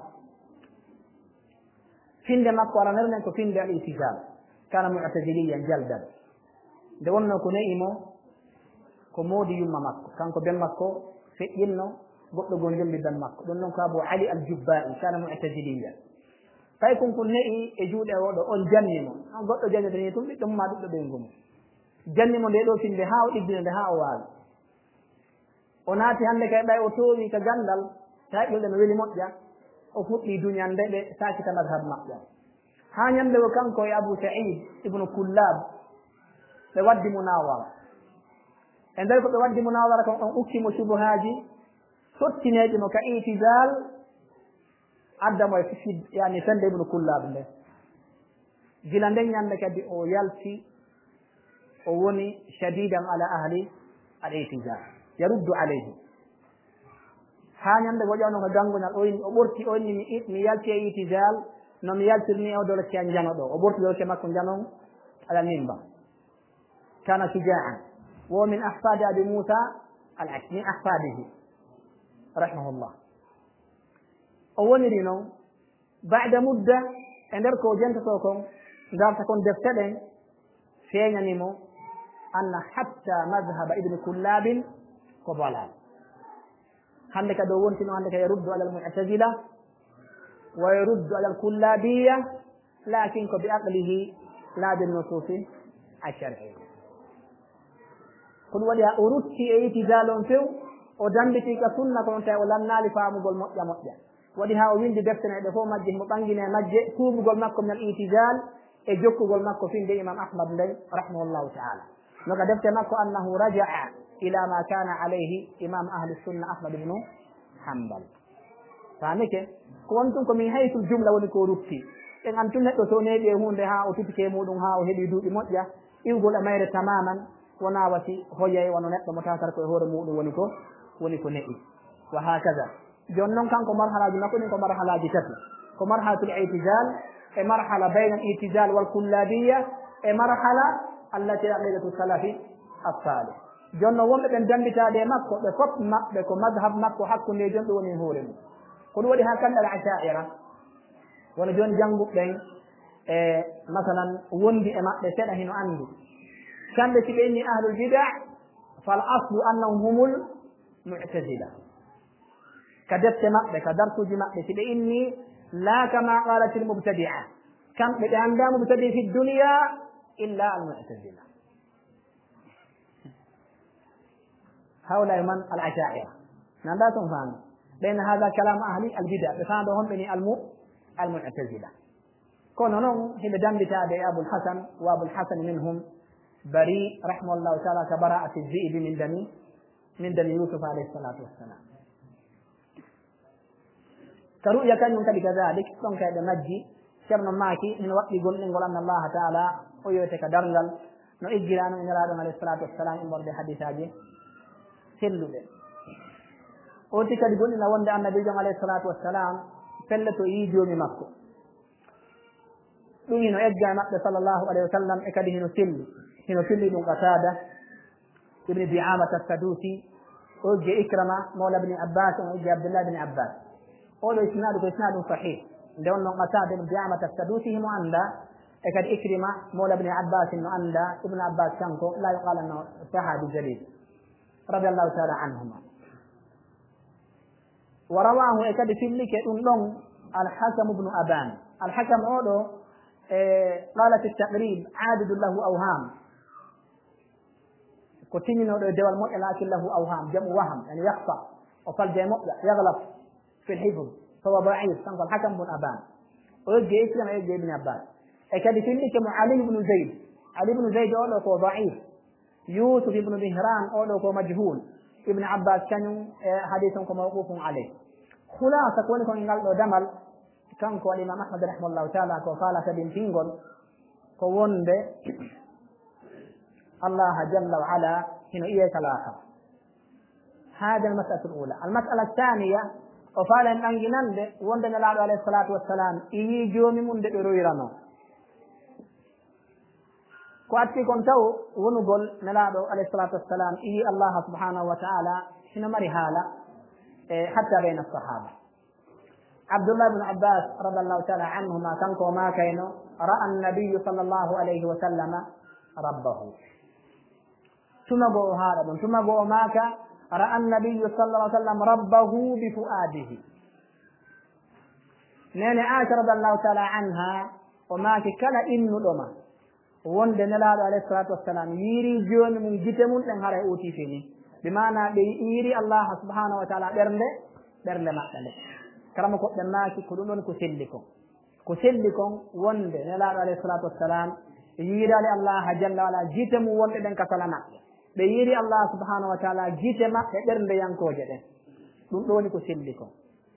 فين ما قرأ نرنك فين ده الاتجاه كان معتزليا جلدا دولنا كنيمو كمودي يوم مكة كان كبين مكة في إنه قلت جنجل بدن مكة دولنا كأبو علي الجبائي كان معتزليا فيكون كنيء يجود أو أن جنمو أن قلت جنمو تقول ثم ما دول بينهم جنمو ده لو فين ده هاو إبن ده هاو وال onati hande kay bay o towi ka gandal taƴƴude no weli moƴƴa o fuɗɗi duñan nde ɓe sakita madhab maɓɓe ha ñande o kanko e abou saïd ibnu kullab ɓe waddi munawara e nder ko ɓe waddi munawara kon on ukkimo subuhaji sottineje mo ka itidal addamo e fid yani fende ibnu kullab nde gila nden ñande kadi o yalti o woni shadidan ala ahli al itidal yaruddu alayhi ha ñande woƴano ko ganguñal o o ɓorti o ni mi yalti e itidal no mi yaltirni o dole ke jano ɗo o ɓorti dole ke makko janon ala nimba kana shuja'an wo min ahfadi abi musa al min ahfadihi rahimahullah o woniri noon ba'da mudda e nder ko jentato kon ngarta kon defte ɗen feeñanimo anna hatta madhaba ibne kullabin ko balal hande kadi o wontino hande ka yaruddu ala almu'tazila wa yaruddu ala alkullabiya lakin ko bi aqlihi la bi nususi alshar'iyya kono waɗi ha o rutti e itidal on few o dambiti ka sunna kono tawi o lannaali faamugol moƴƴa moƴƴa waɗi ha o windi defteneɗe fof majje mo ɓangine majje tuubugol makko min al itidal e jokkugol makko finde imam ahmad nden rahimahullahu taala noka defte makko annahu rajaa ila ma kana alayhi imam ahli sunna ahmad ibnu hambal famike ko wontun komin haytul jumla woni ko rutti ɗen an tun neɗɗo so neeɓi e hunde ha o tutike muɗum ha o heeɓi duuɓi moƴƴa iwgol e mayre tamaman wona wati hoyay wono neɗɗo mo tatar koye hoore muɗum woni ko woni ko neɗɗi wa hakaza joni noon kanko marhalaji makko ɗin ko marhalaji tati ko marhalatul itidal e marhala bayna al itidal wal kullabiya e marhala allati aqidatu salafi assalih joni noon wonɓe ɓen dambitade e makko ɓe fof maɓɓe ko madhab makko hakkunde e jon ɗum woni hoore mum ko ɗum waɗi ha kamɓe al ashaira wona joni jannguɓɓen e masalan wondi e maɓɓe seeɗa hino anndi kamɓe si ɓe inni ahlul bida fal aslu annahum humul mu'tazila ka defte maɓɓe ka darsuji maɓɓe si ɓe inni la kama qalat il mubtadia kamɓe ɓe annda mubtadi fi dunia illa al mu'tazila haula man al ashaira nanda ton faami ɓen hada kalamu ahli al bida ɓe faando honɓe ni almu al mu'tazila kono noon hiɓe dambitade e abul hasan wa abul hasan minhum bari rahimahullahu taala ka bara'ati dhi'bi min dami min dami yusuf alayhi salatu wassalam ka ru'ya kañum kadi kadalik ɗon kayɗe majji ceerno maaki min waɗɗi gonɗingol anna allaha taala o yoyte ka darngal no iggira no iniraɗon alayhi salatu wassalam immorde hadisaji selluɓe oti kadi gonɗina wonde annabijon alayhi salatu wassalam pelle to yi joomi makko ɗum hino egga e maɓɓe sallllahu alayhi wa sallam e kadi hino selli hino filli ɗum qatada ibni diamata assadusi o ugge ikrama mawla bni abbas o ugge abdullah bni abbas oɗo isnadu ko isnadum sahih nde on noon qatada ibni diamata assadusi himo anda e kadi ikrima mawla bni abbas no anda ibnu abbas kanko la yuqala no sahabi jalil radiallahu taala anhuma wa rawahu e kadi fillike ɗum ɗon alhakamu bnu aban alhakam oɗo e qalat altaqrib aadidu lahu awham ko tinninoɗo e dewal moƴƴa lakin lahu awham jamu waham yani yahfa o falde moƴƴa yaglaf fi lhifd fawa daif kanko alhakam bnu aban o yegge islama yegge ibne abbas e kadi fillike mo ali ibnu zayd ali ibnu zayd oɗo ko daif yusuf ibnu mihran oɗo ko majhul ibne abbas kañum e hadis on ko mawqufum aleyh hulasa ko woni kon ngal ɗo damal kanko al imam ahmad rahimahullahu taala ko faala kadin tingol ko wonde allaha jalla wa ala hino iye kalaka hada almas'alatu alula almas'ala athaniya o faala en ɗanginande wonde nelaɗo alayhi salatu wassalam iwi joomi mum nde ɓe royrano ko atti kon taw wonugol nelaɗo alayhi salatu wassalam iwi allaha subhanahu wa taala hino mari haala e hatta bayna asahaba abdullah bnu abbas radiallahu taala anhuma kanko ma kayno ra'a annabiyu sall allahu alayhi wa sallama rabbahu tumago o haaɗa ɗum tumago o maaka ra'a annabiyu sall lah sallam rabbahu bi fu'adihi nene aisha radiallahu taala anha o maaki kala innuɗoma wonde nelaɗo alayhi salatu wassalam yiiri joni mum gite mum ɗen hara e oti fini bi mana ɓe yiiri allah subhanahu wa taala ɓernde ɓernde maɓɓe nde karama koɓɓe maaki ko ɗum ɗon ko selli kon ko selli kon wonde nelaɗo alayhi salatu wassalam yiirali allah jalla wala gite mum wonɗe ɗen ka sala maɓɓe ɓe yiiri allah subhanahu wa taala gite maɓɓe ɓernde yankoje ɗen ɗum ɗo woni ko selli kon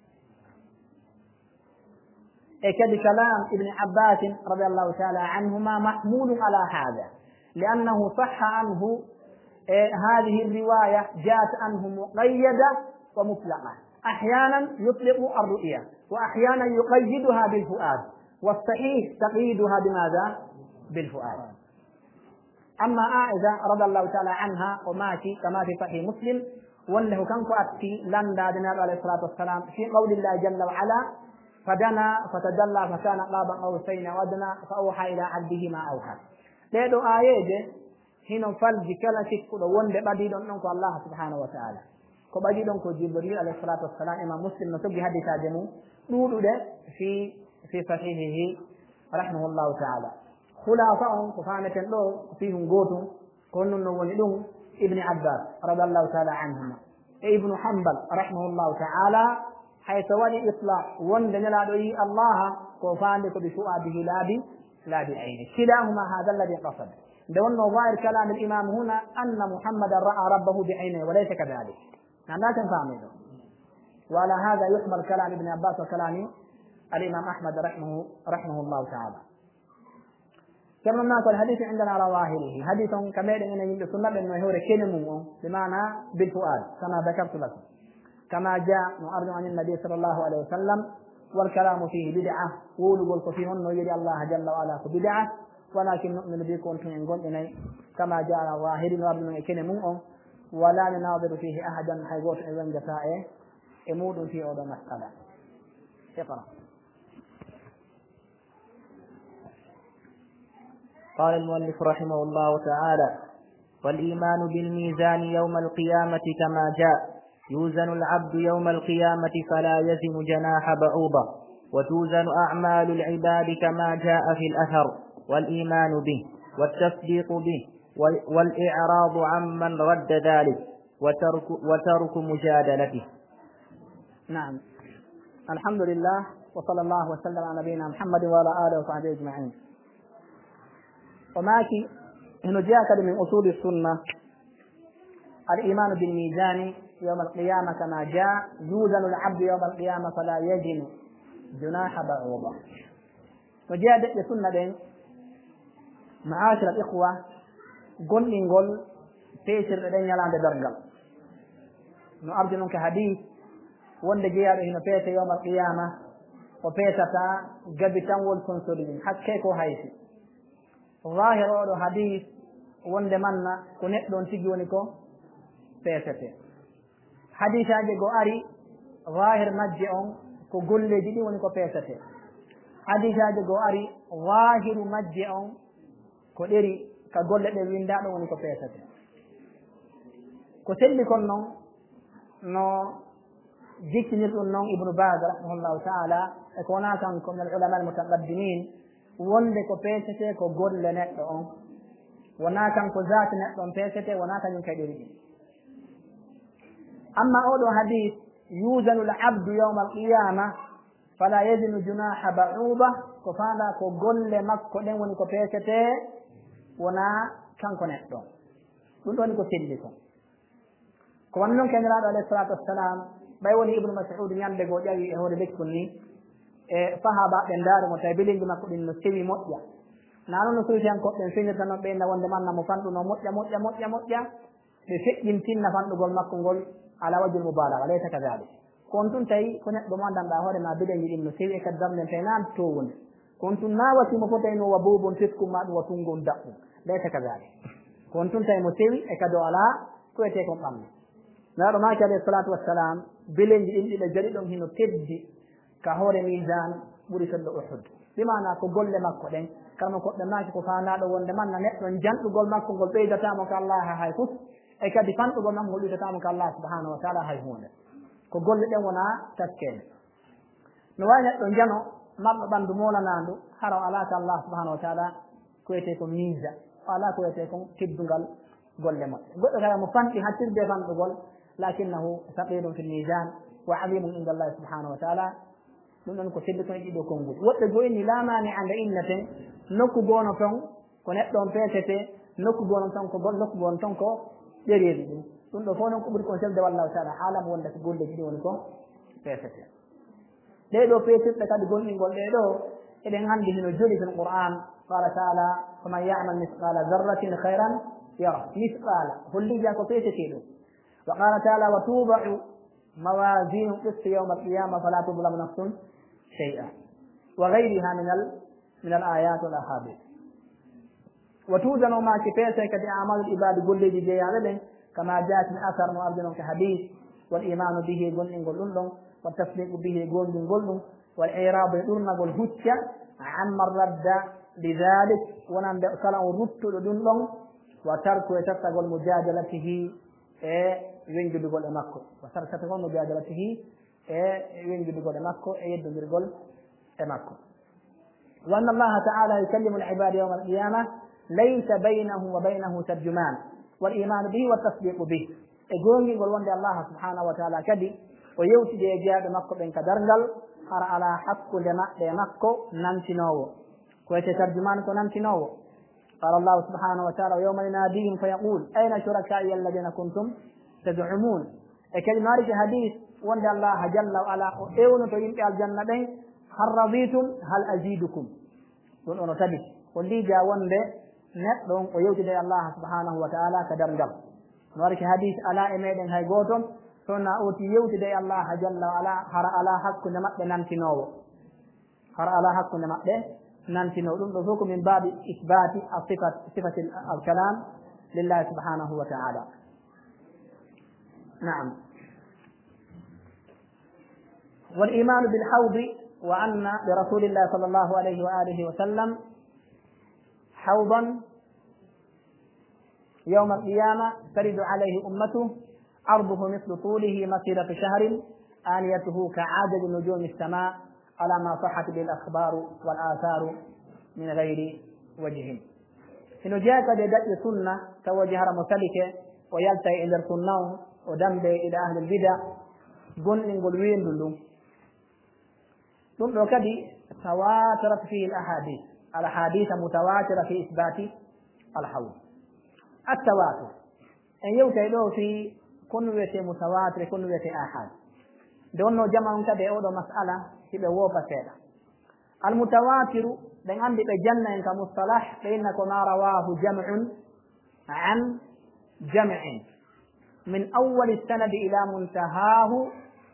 e kadi kalam ibni abbasin radiallahu taala anhuma mahmulun ala hada liannahu saha anhu هذه الرواية جاءت عنه مقيدة ومطلقة أحيانا يطلق الرؤيا وأحيانا يقيدها بالفؤاد والصحيح تقييدها بماذا؟ بالفؤاد. أما عائشة رضي الله تعالى عنها وماشي كما في صحيح مسلم وله كان أتي لن دادنا عليه الصلاة والسلام في قول الله جل وعلا فدنا فتدلى فكان قاب قوسين أو أدنى فأوحى إلى عبده ما أوحى ɗeɗo ayeje hino falji kala sikkuɗo wonde ɓadiɗon ɗon ko Allah subhanahu wa ta'ala ko ɓadiɗon ko Jibril alayhi salatu wassalam imam Muslim no toggi hadisaje mum ɗuɗuɗe fi fi sahihihi rahimahullahu ta'ala khulafa on ko fameten ɗo fihum gotum ko non no woni ɗum ibni Abbas radiyallahu ta'ala anhuma e ibnu Hanbal rahimahullahu ta'ala hayso waɗi itlaq wonde nelaɗo yi Allah ko fande ko bi fu'adihi laabi لا بعينه كلاهما هذا الذي قصد دون ظاهر كلام الإمام هنا أن محمد رأى ربه بعينه وليس كذلك لا تنفهمه وعلى هذا يحمل كلام ابن عباس وكلام الإمام أحمد رحمه, رحمه الله تعالى كما نقول الحديث عندنا على ظاهره حديث كما يقول السنة بأنه يهور كلمه بمعنى بالفؤاد كما ذكرت لكم كما جاء وأرجو عن النبي صلى الله عليه وسلم والكلام فيه بدعة قولوا فيهن يري الله جل وعلا بدعة ولكن نؤمن بكم إن قلنا كما جاء ظاهر ربنا يكن مؤمن ولا نناظر فيه أحدا حيقول إذن جفائه امود في أوضى مسألة اقرأ. قال المؤلف رحمه الله تعالى والإيمان بالميزان يوم القيامة كما جاء يوزن العبد يوم القيامة فلا يزن جناح بعوضة وتوزن أعمال العباد كما جاء في الأثر والإيمان به والتصديق به والإعراض عمن رد ذلك وترك, وترك مجادلته. نعم الحمد لله وصلى الله وسلم على نبينا محمد وعلى آله وصحبه أجمعين. وماكي إنه جاءك من أصول السنة الإيمان بالميزان يوم القيامة كما جاء يوزن العبد يوم القيامة فلا يجن جناح بعوضة. وجاء لسنة معاشر الإخوة قل نقول فيشر لدينا يلعب درقل نأرجو كحديث وند جاء هنا فيش يوم القيامة وفيشتا قبتا والكنسولين حكيكو هايسي ظاهر حديث وند منا كنت تجونكو فيشتين hadisaje go ari zahir majje on ko golleji ɗi woni ko pesate hadisaje go ari zahiru majje on ko ɗeri ka golle ɗe windaɗo woni ko pesate ko selli kon noon no jikkinirɗum noon ibnu Baz rahimahullahu taala e ko wona kanko min al ulama al mutaqaddimin wonde ko pesate ko golle neɗɗo on wona kanko zati neɗɗo on pesate wona kañum kay ɗeri ɗi. أما أول حديث يوزن العبد يوم القيامة فلا يزن جناح بعوضة كفانا كقول مكو دون كبيكته ونا كان كنتو دون كسيدكم كونن كان عليه الصلاة والسلام بيولي ابن مسعود يندق وجاي هو بكني فهذا بندار متابلين بما كل نسوي موتيا نانو نسوي كان كوتن فين تنو بين وند من مفندو موتيا موتيا موتيا موتيا بفكين تين نفندو غول مكو غول على وجه المبالغة ليس كذلك كنتم تي كنت بماندم داهور ما بدن يدين نسيب كدام نفينان تون كنتم ناوتي مفتين وبوب تسكم ما وتنغون دقو ليس كذلك كنتم تي مسيب كدو على كويتكم أمن نار ما كان الصلاة والسلام بلن يدين إلى جريدهم هنا تبدي كهور ميزان برسل أحد بمعنى كقول لما قدن كما قلت ما كفانا لو وندمنا نحن جنت قول ما كنقول بيدا تامك الله هايكوس e kadi fanɗugo men hollitata ka Allah subhanahu wa taala hay hunde ko golle ɗen wona taskede no wawi neɗɗo jano marɗo ɓandu molanandu hara alaka Allah subhanahu wa taala ko wiyete ko misa ala ko wiyete kon tibdugal golle moƴƴe goɗɗo kala mo fanɗi hattirde fanɗugol lakinnahu saqilum fi lmisan wa alimun inda Allah subhanahu wa taala ɗum ɗon ko sellitoon e ɗiɗo konngol woɗɗe goyni la mani anda innaten nokku gono ton ko neɗɗo on peetete nokku gono ton ko nokku gono ton ko ɗereeɗi ɗum ɗum ɗo fof noon ko ɓuri kon selde wallahu taala haalamo wonde ko golleji ɗi woni ko peesete ɗeɗo peesirɗe kadi gonɗingol ɗeɗo eɗen anndi hino joli ten qur'an qala taala faman yamal misqala zarratin hayran yara misqala hollijan ko peesete ɗum wa qala taala wa tubau mawasinu qisti yawma alqiyama fala tudlamu nafsun shay'a wa gayriha min al min al ayat wal ahadith وتوزن ما كفيتك بأعمال العباد قل لي جيالة كما جاءت من أثر مؤذن كحديث والإيمان به قل إن قل لهم والتصديق به قل إن قل لهم والإعراض يدرنا والهجة عما الرد لذلك ونم بأسلام الرد لدنهم وترك يتفق مجادلته وينجد يقول أمكو وترك يتفق مجادلته وينجد يقول أمكو يد يقول أمكو وأن الله تعالى يكلم العباد يوم القيامة ليس بينه وبينه ترجمان والإيمان به والتصديق به يقول يقول وأن الله سبحانه وتعالى كدي ويوتي دي جاد مكو بين كدرنجل har ala hakkunde maɓɓe e makko namtinowo koyete tarjuman ko namtinowo qala allahu subhanahu wa taala yawma yunadihim fa yaqul ayna shuraka'i alladina kuntum tad'umun e kadi mariki hadis wonde allah jalla wa ala o ewnoto yimɓe aljanna ɓen hal raditum hal azidukum ɗon ono tabi ko liija wonde neɗɗo on o yewtide allah subhanahu wa taala ka dargal no wariki hadis ala e meɗen hay goto sonna oti yewtide e allah jalla wa ala hara ala hakkunde maɓɓe nantinowo hara ala hakkunde maɓɓe nantinowo ɗum ɗo fof ko min baabi isbati asifat sifati alkalam lillahi subhanahu wa taala naam والإيمان بالحوض وأن لرسول الله صلى الله عليه وآله وسلم حوضا يوم القيامة ترد عليه أمته عرضه مثل طوله مسيرة شهر آنيته كعدد نجوم السماء على ما صحت به الأخبار والآثار من غير وجه إنه جاء قد يدأ سنة توجه مسلكة ويلتقي إلى السنة ودمب إلى أهل البدع قل نقول وين دلو ثم كدي تواترت فيه الأحاديث الأحاديث متواترة في إثبات الحوض التواتر أن يوتيلو في كنوية متواتر كنوية آحاد دونو جمع كده أوضو مسألة كده ووفا كده المتواتر بين عندي بجنة كمصطلح بينك ما رواه جمع عن جمع من أول السند إلى منتهاه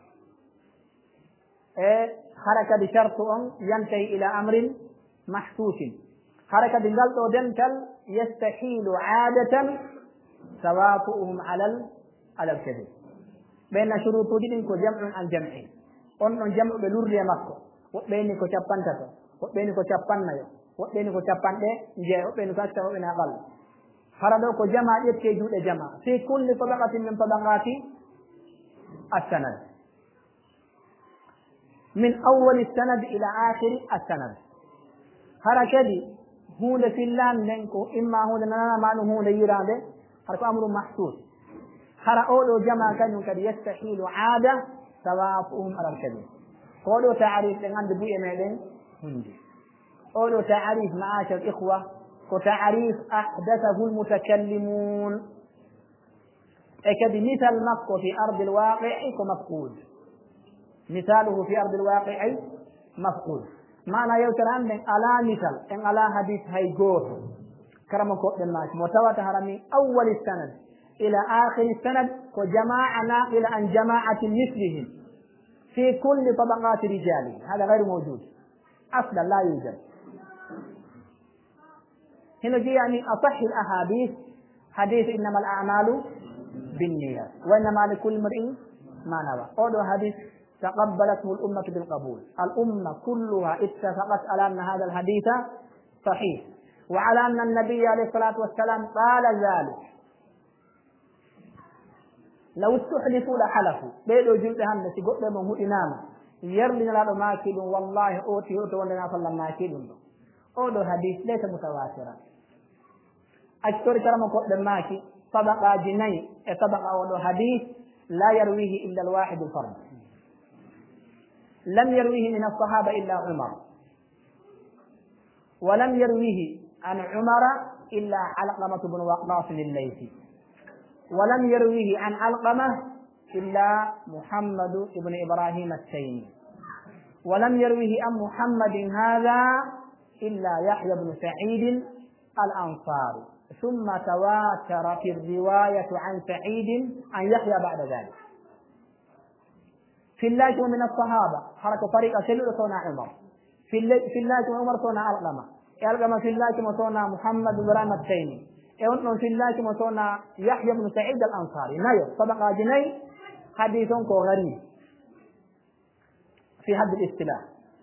حركة بشرط ينتهي إلى أمر محسوس حركة بنقلت ودنتل يستحيل عادة توافؤهم على على الكذب بين شروط دين كو جمع عن جمع on جمع بلور مكو وبين كو تشابانتو وبين كو تشابانايو وبين كو تشاباندé je وبين كو تشابو بين قال فرادو كو جمع يتي جود جمع في كل طبقة من طبقات السند من أول السند إلى آخر السند هركدي هو في اللام ننكو إما هو لنا ما هو ليراده هركو أمر محسوس هر أولو جمع كانوا قد يستحيل عادة توافقهم على الكذب أولو تعريف لأن عند بوئة ميلين هندي أولو تعريف معاشر الإخوة وتعريف أحدثه المتكلمون أكد مثل مكو في أرض الواقع كمفقود مثاله في أرض الواقع مفقود معنى يوتر من ألا مثل إن ألا حديث هاي جوه كرمكو للناس متواتر من أول السند إلى آخر السند وجماعة إلى أن جماعة مثلهم في كل طبقات رجاله هذا غير موجود أصلا لا يوجد هنا جي يعني أصح الأحاديث حديث إنما الأعمال بالنيات وإنما لكل امرئ ما نوى أولو حديث تقبلته الأمة بالقبول الأمة كلها اتفقت على أن هذا الحديث صحيح وعلى أن النبي عليه الصلاة والسلام قال ذلك لو استحلفوا لحلفوا بيدو جلدهم نسي قد من هو إماما يرلنا لنا ماكد والله أوتي أوتي ولنا صلى ماكد أولو حديث ليس متواترا أشتري كرم قد ماكي طبقة جني طبقة أولو حديث لا يرويه إلا الواحد الفرد لم يرويه من الصحابة إلا عمر ولم يرويه عن عمر إلا علقمة بن وقاص الليثي ولم يرويه عن علقمة إلا محمد بن إبراهيم التيمي ولم يرويه عن محمد هذا إلا يحيى بن سعيد الأنصاري ثم تواتر في الرواية عن سعيد عن يحيى بعد ذلك في الله من الصحابة حركة طريقة سلوة صنع عمر في الله عمر صنع علقمة علقمة في الله صنع محمد بن إبراهيم التيمي يقولون في الله صنع يحيى بن سعيد الأنصاري نيو طبقة جني حديث غريب في حد الاستلاح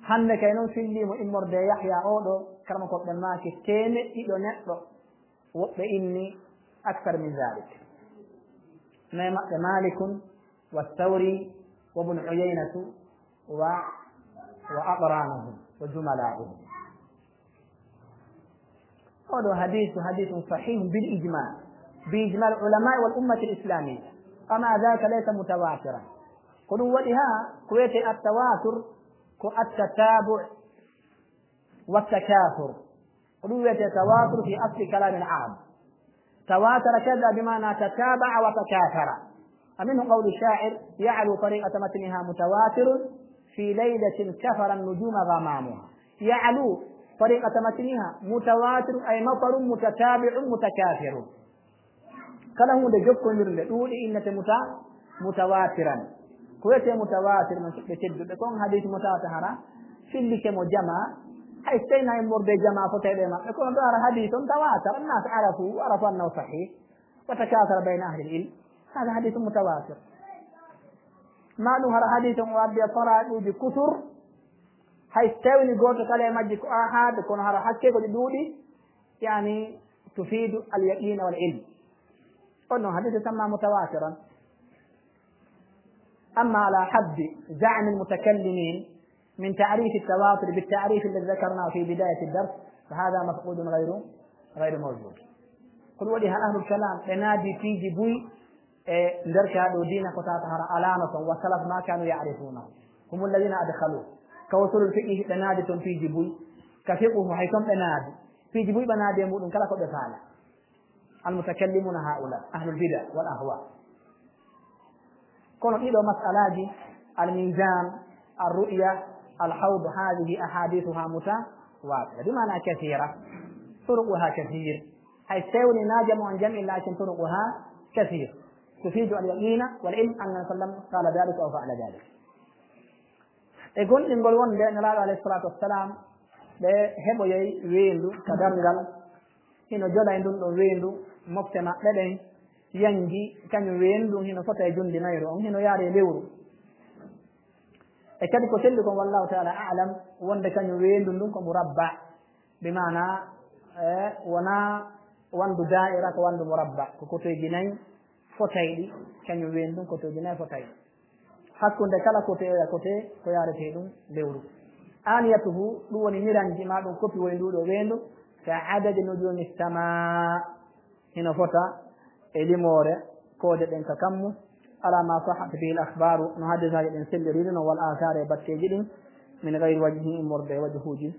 hande kay noon fillimo immorde yahya oɗo karama koɓɓe maaki teme ɗiɗo neɗɗo woɓɓe inni akthar min dalik nayi maɓɓe malikun wa thawri wa bnu uyaynatu wa wa aqranuhum wa jumala'uhum oɗo hadisu hadisu sahihu bil ijma bi ijma al ulama wal ummati al islamiyya ama dhalika laysa mutawatiran ko ɗum waɗi ha ko wiyete attawatur ko attatabu' wattakafur ko ɗum wiyete tawatur fi asli kalami al arab تواتر كذا بمعنى تتابع وتكاثر ومنه قول الشاعر يعلو طريقة متنها متواتر في ليلة كفر النجوم غمامها يعلو طريقة متنها متواتر أي مطر متتابع متكاثر كلهم لجبك يقول إنة متواترا كويت متواتر من شكل تكون حديث متواتر في اللي كمو جمع حيثينا يمر بجماعة فتيلما يكون ظهر حديث تواتر الناس عرفوا وعرفوا أنه صحيح وتكاثر بين أهل العلم هذا حديث متواتر ما نهر حديث وابي صراع بكثر حيثيني قلت كلمة مجيك أحد يكون هذا حكي قد دودي يعني تفيد اليقين والعلم قلنا حديث سمى متواترا أما على حد زعم المتكلمين من تعريف التواتر بالتعريف الذي ذكرناه في بداية الدرس فهذا مفقود غير غير موجود قل ولها أهل الكلام تنادي في جبوي ندرك هذا دين قطعتها علامة وسلف ما كانوا يعرفونه هم الذين أدخلوا كوصل الفقه تنادي في جبوي كفقه حيثم تنادي في جبوي بنادي يموت كلا قد فعل المتكلمون هؤلاء أهل البدع والأهواء كونوا إلى مسألة الميزان الرؤية الحوض هذه أحاديثها متواترة بمعنى كثيرة طرقها كثير حيث تولي ناجم عن جمع لكن طرقها كثير تفيد اليقين والعلم أن صلى الله عليه وسلم قال ذلك أو فعل ذلك يقول إن قلون بأن الله عليه الصلاة والسلام بهبو يويندو كدرغل هنا جولا يندو ويندو مفتمع لدين ينجي كان يويندو هنا فتى جندي نيرو هنا ياري ليورو ekadi ko selli kon wallahu ta'ala a'lam wonde kañum weendu ndun ko murabba bi maana e wona wandu da'ira ko wandu murabba ko kotoji nayi fotayɗi kañum weendu kotoji nayi fotayɗi hakkunde kala kote e kote ko yarete ɗum lewru aniyatuhu ɗum woni miranji ma ɗum koppi woy nduɗo weendu ka adade nujumi sama hino fota e limore koode ɗen ka kammu على ما صحت به الأخبار نحدث هذه الإنسان جريدنا والآثار بتجد من غير وجه مرضى وجهوج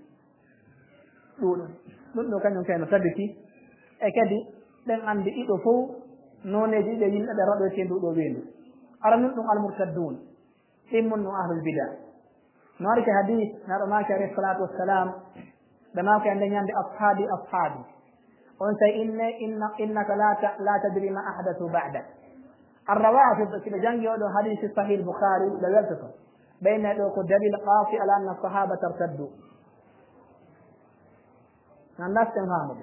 لو كان كان ثبتي أكدي لأن عندي إضافة نون يجي لين أدرى دوتين دو دوين أرنون المرتدون إمن أهل البدع نارك حديث نار ما كان الصلاة والسلام لما كان عند أصحابي أصحابي وأنت إن إن إنك لا لا تدري ما أحدث بعدك الروافض في جنگ يقولوا حديث صحيح البخاري لا يلتقي بين يقول دليل قاطع على أن الصحابة ارتدوا الناس تفهموا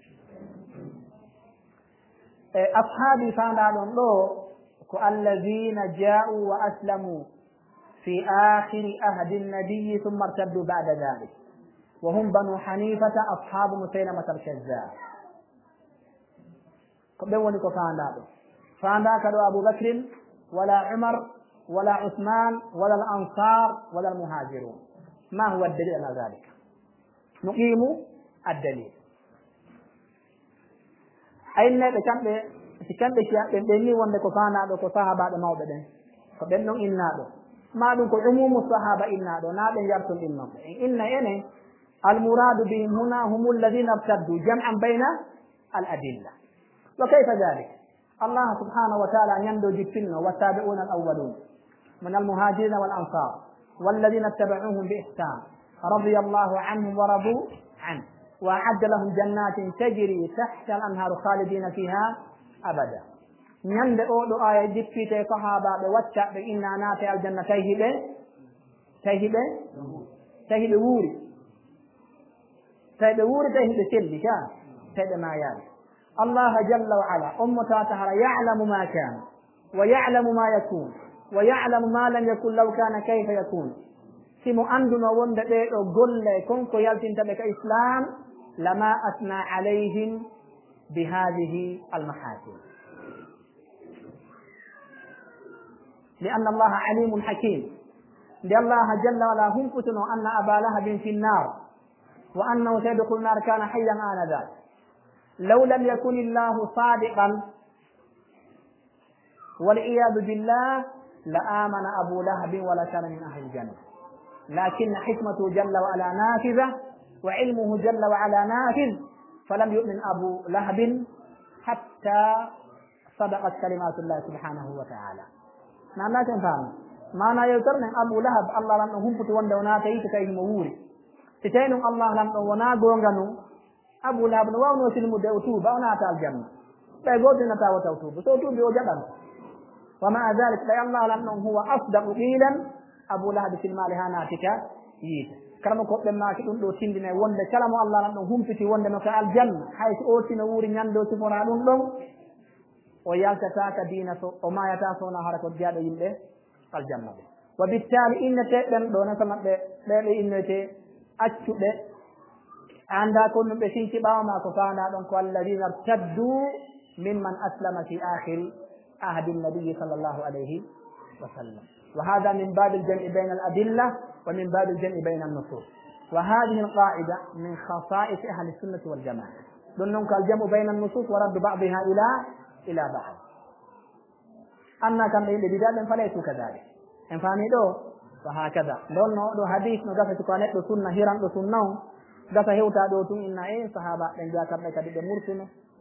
أصحابي فعلوا له الذين جاءوا وأسلموا في آخر عهد النبي ثم ارتدوا بعد ذلك وهم بنو حنيفة أصحاب مسيلمة الكذاب بيوني كفانا فعندك أبو بكر ولا عمر ولا عثمان ولا الأنصار ولا المهاجرون ما هو الدليل على ذلك؟ نقيم الدليل أين بكم بكم بشيء بيني وبين كفانا وكصحابة ما وبدين فبينهم إننا ما دون عموم الصحابة إننا نادين يرسل إنهم إن إن المراد بهم هنا هم الذين ارتدوا جمعا بين الأدلة وكيف ذلك؟ الله سبحانه وتعالى يندو جبتنا والتابعون الأولون من المهاجرين والأنصار والذين اتبعوهم بإحسان رضي الله عنهم ورضوا عنه وأعد لهم جنات تجري تحت الأنهار خالدين فيها أبدا يندو آية جبتي صحابة بوتع بإنا ناتي الجنة تيهب تيهب تيهب ووري تيهب ووري تيهب سلي كان تيهب ما يعني الله جل وعلا أمة تهر يعلم ما كان ويعلم ما يكون ويعلم ما لم يكن لو كان كيف يكون simo anduno wonde ɓeeɗo golle konko yaltintaɓe ka islam lama asna alayhim bi hadihi almahasin li anna allaha alimun hakim nde allaha jalla wala humputuno anna aba lahabin fi nnar wa annahu sayadkhulu nar kana hayyan anadak law lam yakun illahu sadiqan waliyadu billah la amana abu lahabin wala kana min ahli ljanna lakin hikmatu jalla wa ala nafiza wa ilmuhu jalla wa ala nafiz falam yu'min abu lahabin hatta sadaqat kalimatullahi subhanahu wa ta'ala nanaten faami mana yewtornen abu lahab allah lam ɗo humputu wonde wona tawi to tawi mo wuuri si tawi ɗum allah lam ɗo wona gonga nu abu lahab no wawno silmude o tuuba o naata aljanna ɓay gotinata wota o tuuba so o tuubi o jaɓan wa maa dalik ɓay allah lam ɗon huwa asdaqu qilan abu lahabi silmali ha naatika yiite kala mo koɓɓe maaki ɗum ɗo tindine wonde kala mo allah lam ɗon humpiti wonde no ka aljanna hayso otino wuuri ñande o sifora ɗum ɗon o yaltataka diina so o mayata sowona hara ko jeyaɗo yimɓe aljanna ɓe wa bittali innete ɗen ɗo nesa maɓɓe ɓeɓe innete accuɓe anda ko ɗum ɓe sinci ɓawma ko fanda ɗon ko alladina irtaddu mimman aslama fi akhiri ahdi nabiyi sall allahu alayhi wa sallam wa hada min babi aljam'i bayna aladilla wa min babi aljam'i bayna annusus wa hadihi alqa'ida min khasa'is ahli sunnati waljamaa ɗum noon ko aljamu bayna annusus wa raddu ba'diha ila ila ba'd anna kamɓe yimɓe bida ɓen falaytu kadalik en faami ɗo wa hakada ndonno ɗo hadis no gasa ko neɗɗo sunna hiranɗo sunna on gasa hewta ɗo tun inna e sahaba ɓen mbiya kamɓe kadi ɓe murtuno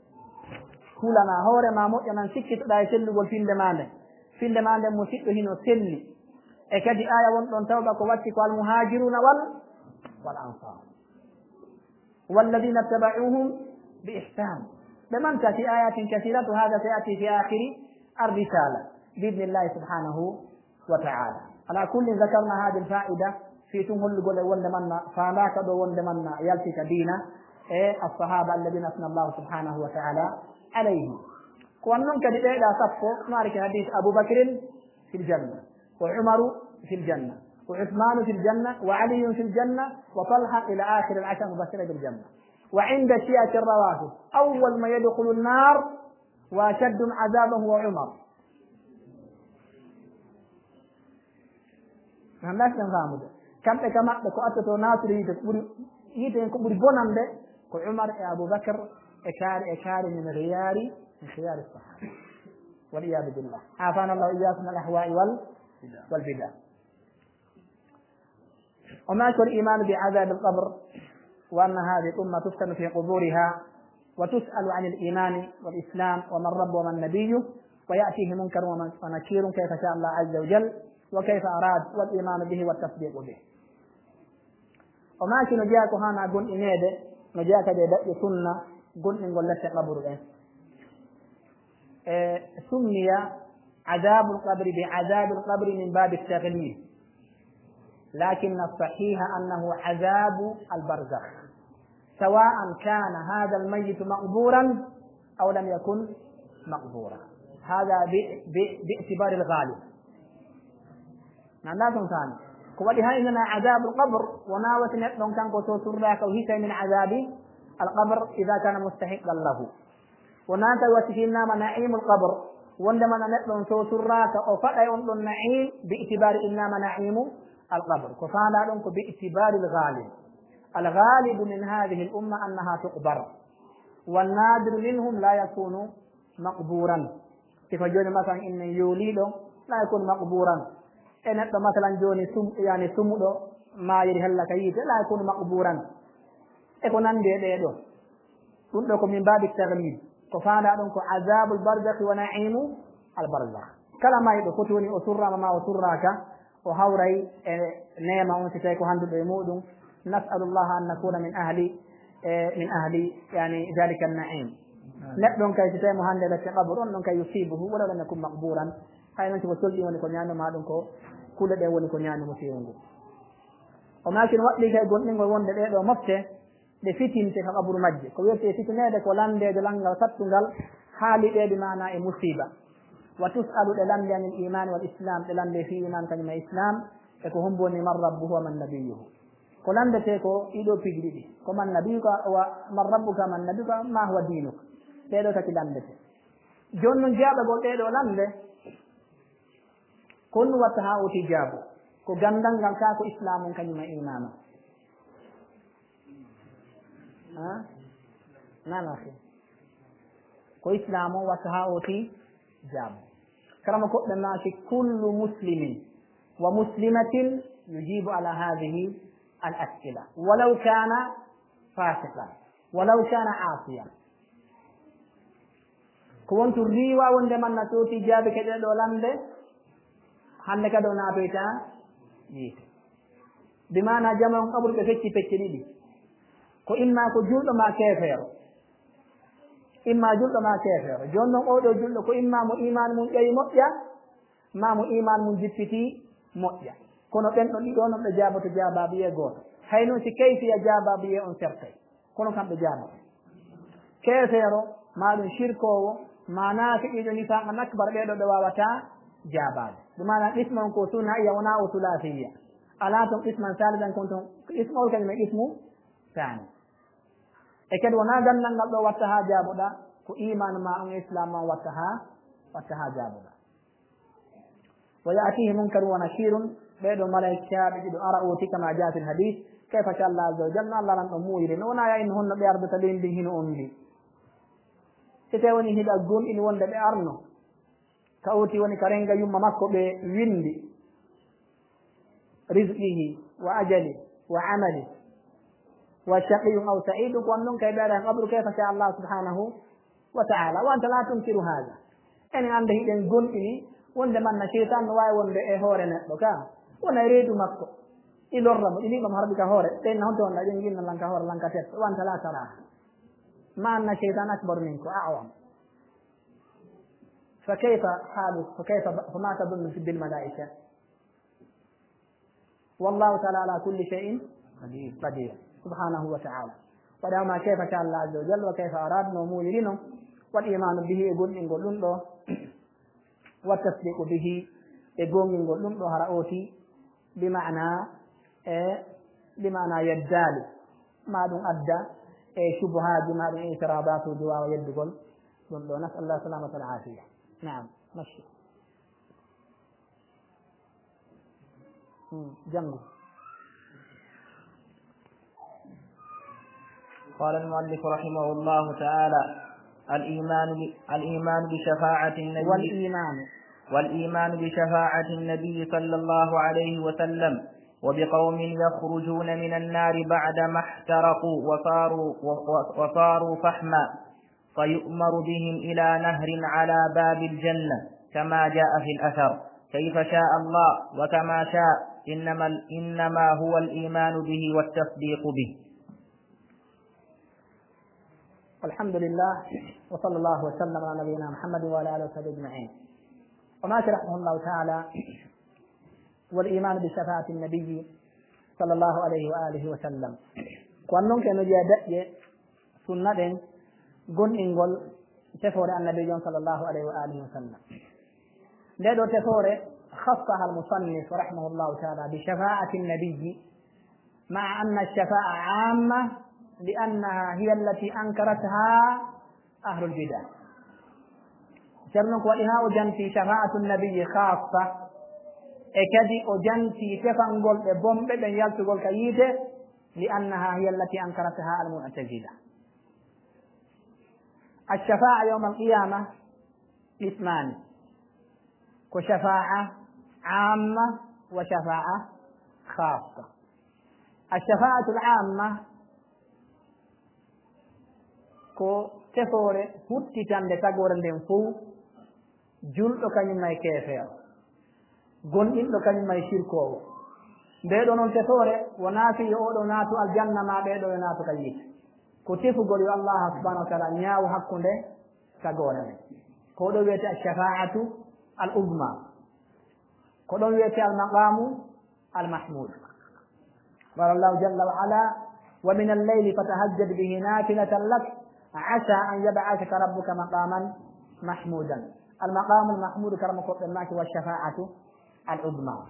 hulana hoorema moƴƴanan sikkitoɗa e sellugol finde ma nden finde ma nden mo siɗɗo hino selli e kadi aya wonɗon tawɓa ko watti ko almuhajiruna wal wal ansar walladina tabauhum bi ihsan ɓe manta fi ayatin kasiratu hada sayati fi akhiri الرسالة بإذن الله سبحانه وتعالى على كل ذكرنا هذه الفائدة في تنهل قول وندمنا فلاك دو وندمنا يلتك دينا إيه الصحابة الذين أثنى الله سبحانه وتعالى عليهم كونن كدي لا صفو نارك حديث أبو بكر في الجنة وعمر في الجنة وعثمان في الجنة وعلي في الجنة وطلحة إلى آخر العشر مبشرة بالجنة وعند شيعة الروافض أول ما يدخل النار وأشد عذابه وعمر الناس نفهموا كم كما ko atto nasri to buri yite ko buri bonande ko Umar e Abu Bakr e kari e kari min riyari min khiyar as-sahaba wal iyad billah afana Allah iyyakum al-ahwa'i wal wal bid'ah وما كل إيمان بعذاب القبر وأن هذه الأمة تفتن في قبورها وتسأل عن الإيمان والإسلام ومن رب ومن نبيه ويأتيه منكر ونكير كيف شاء الله عز وجل وكيف أراد والإيمان به والتصديق به وما كن جاءك هانا قل إنيد نجاك جاء سنة قل إن قلت قبر إيه سمي عذاب القبر بعذاب القبر من باب التغليب لكن الصحيح أنه عذاب البرزخ سواء كان هذا الميت مقبورا أو لم يكن مقبورا هذا باعتبار الغالب نعم ثاني ولهذا إننا عذاب القبر وناوة نحن كان قصور راك وهي من عذاب القبر إذا كان مستحقا له وناتا وتكينا من نعيم القبر وندما نحن قصور راك وفأي النعيم باعتبار إنما نعيم القبر كفانا لنك باعتبار الغالب الغالب من هذه الأمة أنها تقبر والنادر منهم لا يكون مقبورا كيف جوني مثلا إن يوليدو لا يكون مقبورا إن مثلا جوني سم يعني سمدو ما يرهل لك يجي لا يكون مقبورا يكون عندي ديدو كنتم من باب التغليب كفانا لنك عذاب البرزخ ونعيم البرزخ كلام يدو كتوني أسرى ما أسرى وهوري نعمة أنت هندو بيمودو نسأل الله أن نكون من أهل من أهل يعني ذلك النعيم نبدون كي تتم هندل قبر ونن كي يصيبه ولا لم يكن مقبورا هاي ننتي وصلتي ونكون يعني ما دونكو كل ده ونكون يعني مسيونغو وما كان وقت لي كي قلنا نقول ده ده مفته ده فتين تك قبر مجد كويس فتين ده كلام ده دلنا سبتنقل حالي ده بمعنى مصيبة وتسأل دلان عن الإيمان والإسلام دلان ده في إيمان كلمة إسلام eko homboni man rabbuhu wa man nabiyuhu ko landete ko ɗiɗo pigɗi ɗi ko man nabiyuka wa man rabbuka man nabiyuka ma huwa dinuka ɗeɗo tati landete joni noon jaɓagol ɗeɗo lande ko ɗum watta ha oti jaabo ko gandal ngal ka ko islamu kañum e imanu nanafi ko islamu watta ha oti jaabo karama koɓɓe maaki kullu muslimin wa muslimatin yujibu ala hadihi al as'ila walaw kana fasiqan walaw kana asiyan ko wontu riwa wonde man na tooti jaabi ke ɗeɗo lande hande kadi o naatoyta yiite bimana jamon kaɓurɓe fecci pecce ɗiɗi ko imma ko julɗo ma keefeero imma julɗo ma keefeero joni noon oɗo julɗo ko imma mo iman mum ƴeyi moƴƴa ma mo iman mum jippiti moƴƴa kono ɓenɗo ɗiɗo noon ɓe jaaboto jaababiye gooto hay noon si kayfiya jaababiye on certay kono kamɓe jaaboto keefeero maɗum shirkowo ma naaki ɗiɗo nifaqa akbar ɓeɗo ɓe wawata jaabaade ɗumana isman ko suna iya wona o sulafiya ala toon isman salidan kon toon ismu o kañum e ismu tani e kadi wona gandal ngal ɗo watta ha jaaboɗa ko iman ma on islam ma watta ha watta ha jaaboɗa wa yatihi munkaru wa nakirun ɓeɗo malaikaɓe ɗiɗo ara oti kama jaatil hadis kayfa sha allah azza wa jalla allah lan ɗo muyiri no wona ya in honno ɓe ardata lendi hino on ndi si tawi woni hiɗa gonɗini wonde ɓe arno kawti woni ka renga yumma makko ɓe windi rizqihi wa ajali wa amali wa shaqiyun aw sa'idun ko wonnon kay ɓeeɗa qabru kayfa sha allah subhanahu wa ta'ala wa anta la tunkiru hada enen anda hiɗen gonɗini wonde manna cheytan no wawi wonde e hoore neɗɗo ka wona e reedu makko ɗi lorramo ɗi liɓam harɓi ka hoore ɓenna honto wonɗa ɗen ginna lanka hoore lanka tetto wanta la taraha ma anna cheytan akbar minko a'wam فكيف حالك فكيف فما تظن بالملائكة والله تعالى على كل شيء قدير سبحانه وتعالى ودعما كيف شاء الله عز وجل وكيف أراد ومولرين والإيمان به يقول إن قلن له والتصديق به يقول إن قلن له هرأوتي بمعنى إيه بمعنى يدال ما دون أدى إيه شبهات ما دون اعتراضات ودعاء ويدقل نسأل الله السلامة والعافية نعم مشي جنبه قال المؤلف رحمه الله تعالى الإيمان الإيمان بشفاعة النبي والإيمان والإيمان بشفاعة النبي صلى الله عليه وسلم وبقوم يخرجون من النار بعدما احترقوا وصاروا وصاروا فحما فيؤمر بهم إلى نهر على باب الجنة كما جاء في الأثر كيف شاء الله وكما شاء إنما, إنما هو الإيمان به والتصديق به. الحمد لله وصلى الله وسلم على نبينا محمد وعلى آله وصحبه أجمعين. وما شرحه الله تعالى والإيمان بشفاعة النبي صلى الله عليه وآله وسلم وأنهم كانوا جاء سنة gonɗingol tefore annabijon sallllahu alayhi wa alihi wa sallam nde ɗo tefore khassaha almusannif rahimahullahu taala bi shafaati nnabiyi maa anna alshafaa amma li annaha hiya allati ankaratha ahlu lbida ceerno ko waɗi ha o janti shafaatu nnabiyi khassa e kadi o janti tefangol ɓe bomɓe ɓen yaltugol ka yiite li annaha hiya allati ankaratha almu'tazila. الشفاعة يوم القيامة اسمان كشفاعة عامة وشفاعة خاصة. الشفاعة العامة كو تفور فوتي تاند تاغور ندم فو جولدو كانيم ماي كيفير غوندو كانيم ماي شركو بيدو نون تفور ونافي يودو ناتو الجنة ما بيدو ناتو كايت ko tefugol yo allah subhanahu wa taala ñaawo hakkunde tagore men ko ɗo wiyete alshafaatu al uzma ko ɗon wiyete almaqamu almahmud qala allahu jalla wa ala wa min alleyli fatahajjad bihi nafilatan lak asa an yab'athaka rabbuka maqaman mahmudan almaqamu almahmud karama koɓɓen maki walshafaatu al uzma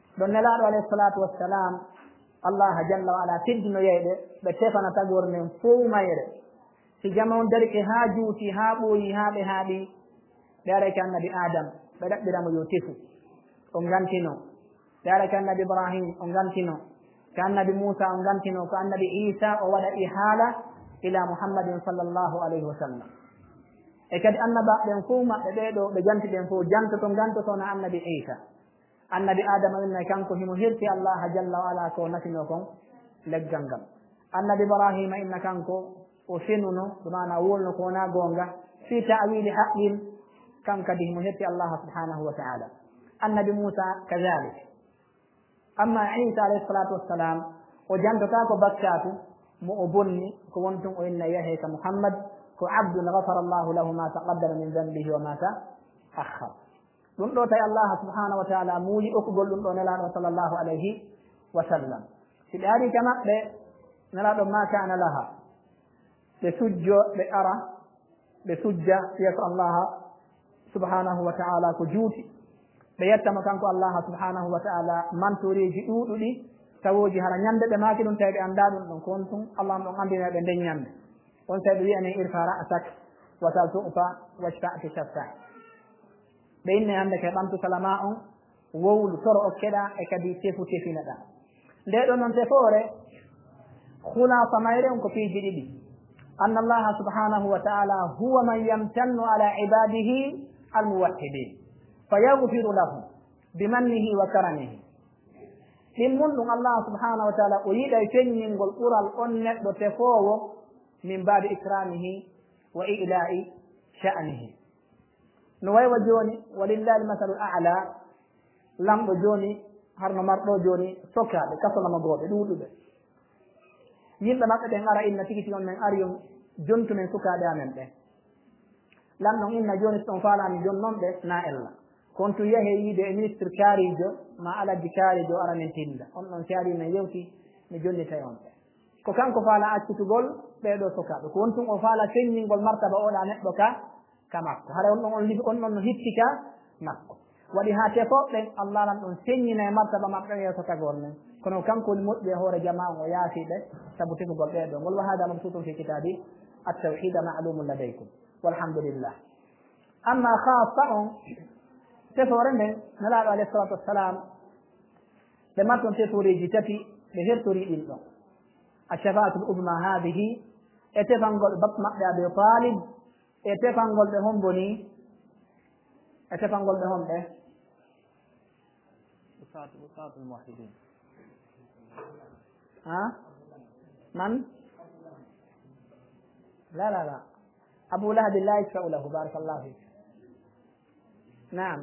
ɗon nelaɗo alayhi salatu wassalam allah jalla wa ala teddino yeyɗe ɓe tefana tagor men fof mayre si jama on darike ha juuti ha ɓooyi ha ɓe haaɓi ɓe arake annabi adam ɓe ɗaɓɓiramo yo tefu o ngantino ɓe arake annabi ibrahim o ngantino ko annabi moussa o ngantino ko annabi isa o waɗa ihala ila muhammadin sallllahu alayhi wa sallam e kadi annabaɓen fof maɓɓe ɓeɗo ɓe janti ɓen fof jantoto ngantotona annabi isa annabi adama inne kanko himo hirti allah jalla wa ala ko natino kon leggal ngal annabi ibrahima inna kanko o fenuno ɗumana wolno ko wona gonga fi ta'wili haqqin kan kadi himo hirti allah subhanahu wa ta'ala annabi moussa kadalik amma isa alayhi salatu wassalam o jantota ko bakkatu mo o bonni ko wontun o inna yahe ka muhammad ko abdun ghafara allahu lahu ma taqaddama min dhanbihi wa ma ta'akhkhar ɗum ɗo tawi allah subhanahu wa taala muuyi okkugol ɗum ɗo nelaɗo sallllahu alayhi wa sallam si ɓe ari ka maɓɓe nelaɗo ma kana laha ɓe sujjo ɓe ara ɓe sujja yeeso allah subhanahu wa taala ko juuti ɓe yettamo kanko allah subhanahu wa taala mantoriji ɗuɗuɗi tawoji hara ñande ɓe maaki ɗum tawi ɓe annda ɗum ɗon ko on tun allah ɗon andina ɓe nden ñande on tawi ɓe wiyane irfa ra'sak wa sal tu'fa washfa'ti shaffah ɓe inne hannde ke ɓamtu salama on wowlu toro okkeɗa e kadi tefu tefinaɗa nde ɗo noon tefoore hulasa mayre on ko piiji ɗiɗi anna allaha subhanahu wa taala huwa man yamtannu ala ibadihi almuwahhidin fa yagfiru lahum bimannihi wa karamihi ɗin mum ɗum allah subhanahu wa taala o yiɗa feññingol ɓural on neɗɗo tefoowo min baadi ikramihi wa ila'i sha'nihi no waywa joni walillahi almasalu a'la lamɗo joni harno marɗo joni sokaɓe kasolama gooɓe ɗuɗuɓe yimɓe maɓɓe ɓen ara inna tigi tigi on men ari on jontu men sukaɓe amen ɓe lamɗon inna joni so on falami jon noon ɓe na ella kon tu yehe yiide e ministre kaarijo ma alaji kaarijo ara men tinda on ɗon si ari men yewti mi jonnitay on ɓe ko kanko faala accitugol ɓeɗo sukaɓe ko won tun o faala feññingol martaba oɗa neɗɗo ka ka makko hara on ɗon on ɗon no hittika makko waɗi ha tefoɓɓen allah nan ɗon seññina e martaba maɓɓe yeeso tagol men kono kanko woni moƴƴi e hoore jama o yaasiɓe saabu tefugol ɓeɗo ngol wa hada mabsutun fi kitabi attawhida ma'lumun ladaykum walhamdulillah amma khassa on tefoore nden nelaɗo alayhi salatu wassalam ɓe marton teforiji tati ɓe hertori ɗin ɗon الشفاعة العظمى هذه اتفنقل بطمع أبي طالب اتفنقل بهم بني اتفنقل بهم به وصاة وصاة الموحدين ها من لا لا لا أبو لهب لا يشفع له بارك الله فيك نعم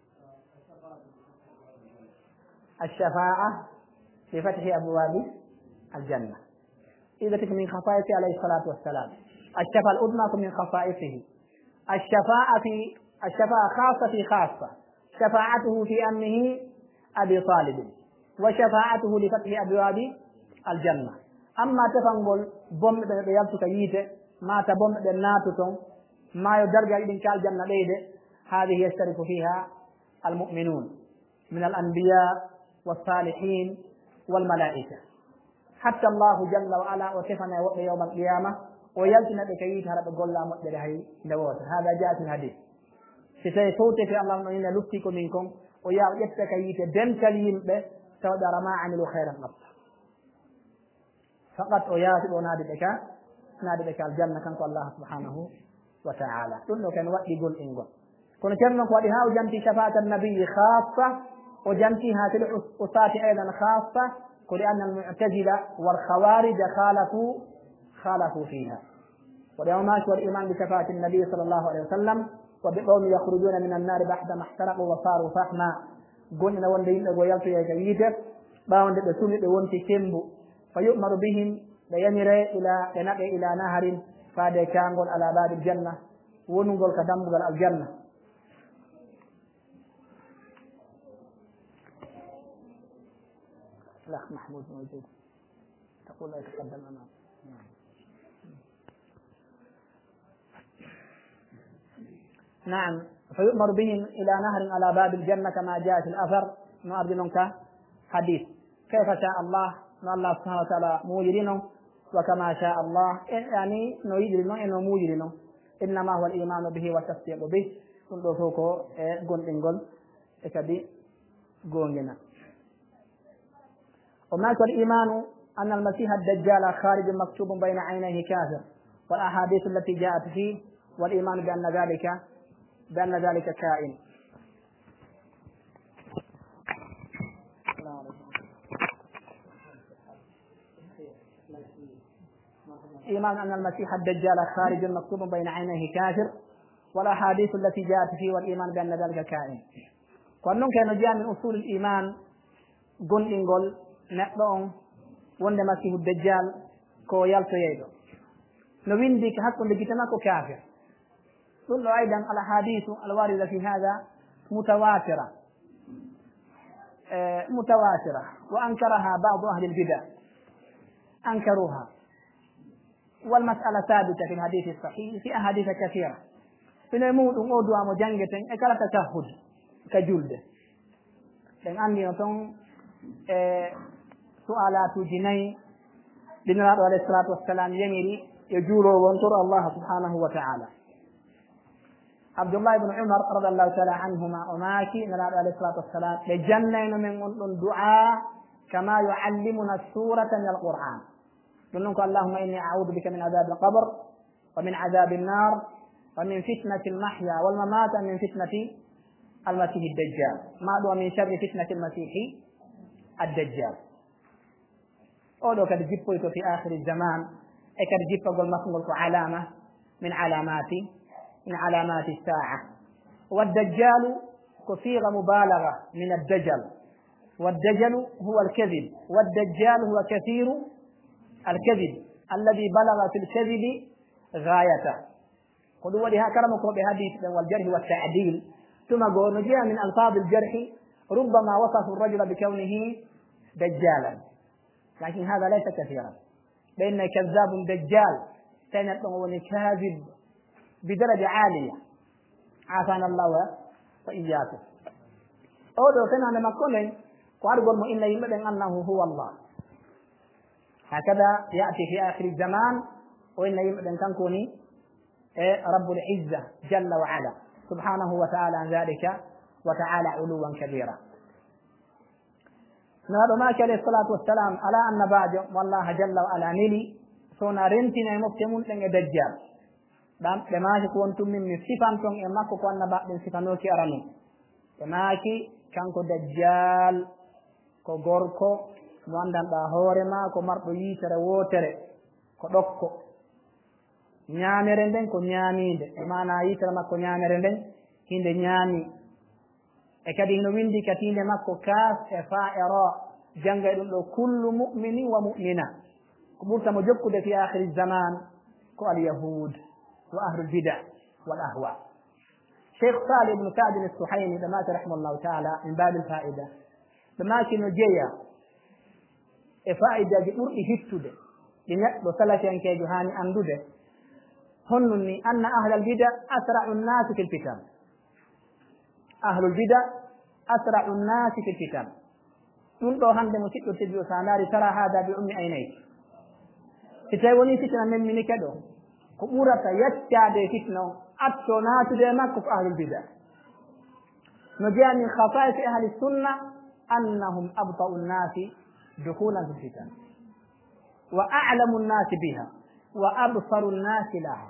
الشفاعة بفتح أبواب الجنة إذا تكون من خصائصه عليه الصلاة والسلام الشفاعة الأدنى من خصائصه الشفاعة في الشفاعة خاصة في خاصة شفاعته في أمه أبي طالب وشفاعته لفتح أبواب الجنة أما تفنقل بوم بيالتك ييته ما تبوم بناتكم ما يدرج إلى كال الجنة ليده هذه يشترك فيها المؤمنون من الأنبياء والصالحين والملائكة حتى الله جل وعلا وكفنا يوم القيامة ويلتنا بكيت هرب قول مؤمن هاي دوات هذا جاء في الحديث سيفوت في الله إن لفتكم منكم ويا يتكيت دم كليم به تودر ما عملوا خيرا قط فقط وياتي ونادي بك نادي بك الجنة كانت الله سبحانه وتعالى كله كان وقت يقول إنقل كن كنا قولها وجنتي شفاعة النبي خاصة وجنتي هذه الأصاة أيضا خاصة قل أن المعتزلة والخوارج خالفوا خالفوا فيها واليوم أشهر الإيمان بشفاعة النبي صلى الله عليه وسلم وبقوم يخرجون من النار بعد ما احترقوا وصاروا فحما قلنا وندين ويلتو يجيده باون دسوني وونتي كيمبو فيؤمر بهم ليمر إلى لنقل إلى نهر فهذا كان على باب الجنة ونقول كدم الجنة الأخ محمود موجود تقول لا يتقدم أمام نعم فيؤمر بهم إلى نهر على باب الجنة كما جاء في الأثر ما أرجنك حديث كيف شاء الله ما الله سبحانه وتعالى موجرينه وكما شاء الله يعني نويجرينه إنه موجرينه إنما هو الإيمان به والتصديق به ثم فوقه قل إنقل إكدي قونجنا ومات الإيمان أن المسيح الدجال خارج مكتوب بين عينيه كافر والأحاديث التي جاءت فيه والإيمان بأن ذلك بأن ذلك كائن. إيمان أن المسيح الدجال خارج مكتوب بين عينيه كافر والأحاديث التي جاءت فيه والإيمان بأن ذلك كائن. كونن كان جاء من أصول الإيمان قل إنقل نقلون وند مسيح الدجال كو يالتو ييدو نويندي كحق لجتناكو كافر. كل أيضا الأحاديث الواردة في هذا متواترة آه متواترة وأنكرها بعض أهل البدع أنكروها والمسألة ثابتة في الحديث الصحيح في أحاديث كثيرة فنموت أودوا مجنجة أكلا تشهد كجلد لأن أني يطن آه سؤالات جنين لنراد عليه الصلاة والسلام يميري يجولوا وانطر الله سبحانه وتعالى. عبد الله بن عمر رضي الله تعالى عنهما وماكي نراد عليه الصلاة والسلام لجنين من دعاء كما يعلمنا السورة من القرآن نقول اللهم إني أعوذ بك من عذاب القبر ومن عذاب النار ومن فتنة المحيا والممات من فتنة المسيح الدجال ما هو من شر فتنة المسيح الدجال. أولو قد جبت في آخر الزمان أكد جبت قل مخلوق علامة من علامات من علامات الساعة. والدجال كصيغة مبالغة من الدجل والدجل هو الكذب والدجال هو كثير الكذب الذي بلغ في الكذب غايته. قلوا ولها كرمكم بحديث والجرح والتعديل ثم قلوا جاء من ألفاظ الجرح ربما وصف الرجل بكونه دجالا لكن هذا ليس كثيرا لأن كذاب دجال كان كاذب بدرجة عالية عافانا الله وإياكم. أولو كان لما قلنا وأرجو إن يمدن أنه هو الله هكذا يأتي في آخر الزمان وإن يمدن كان كوني رب العزة جل وعلا سبحانه وتعالى عن ذلك وتعالى علوا كبيرا. نادو ما عليه الصلاة والسلام على أن بعد والله جل وعلا نلي سونا رنتنا مفتمون لنجا دجال دام دماغي كونتم من صفان تون إماكو كوانا بعد صفانوكي أرانو دماغي كانكو دجال كو غوركو موندان دا هورما كو مرضو ييتره ووتره كو دوكو ñaamere nden ko ñaamiinde e maana yitere makko ñaamere nden hinde ñaami e kadi no windi katinde makko kaas e faa e ro janga ɗum ɗo kullu mu'minin wa mu'mina ko ɓurtamo jokkude fi akhiri zaman ko alyahud wa ahlul bida wal ahwa. cheikh salih ibnu sadin as-suhayni ɗo maaki rahimahullahu taala min babil fa'ida ɗo maaki no jeeya e fa'idaji ɓurɗi hittude ɗi neɗɗo salafiyankejo hani andude هنني أن أهل البدع أسرع الناس في الفتن. أهل البدع أسرع الناس في الفتن. من دو هند مسيء تبيو ساناري ترى هذا بأم عينيك. فتاوني فتنة من من كدو. كبورة يتجاد فتنة أبسونات دمك في أهل البدع. نجاء من خصائص أهل السنة أنهم أبطأ الناس دخولا في الفتن وأعلم الناس بها وأبصر الناس لها.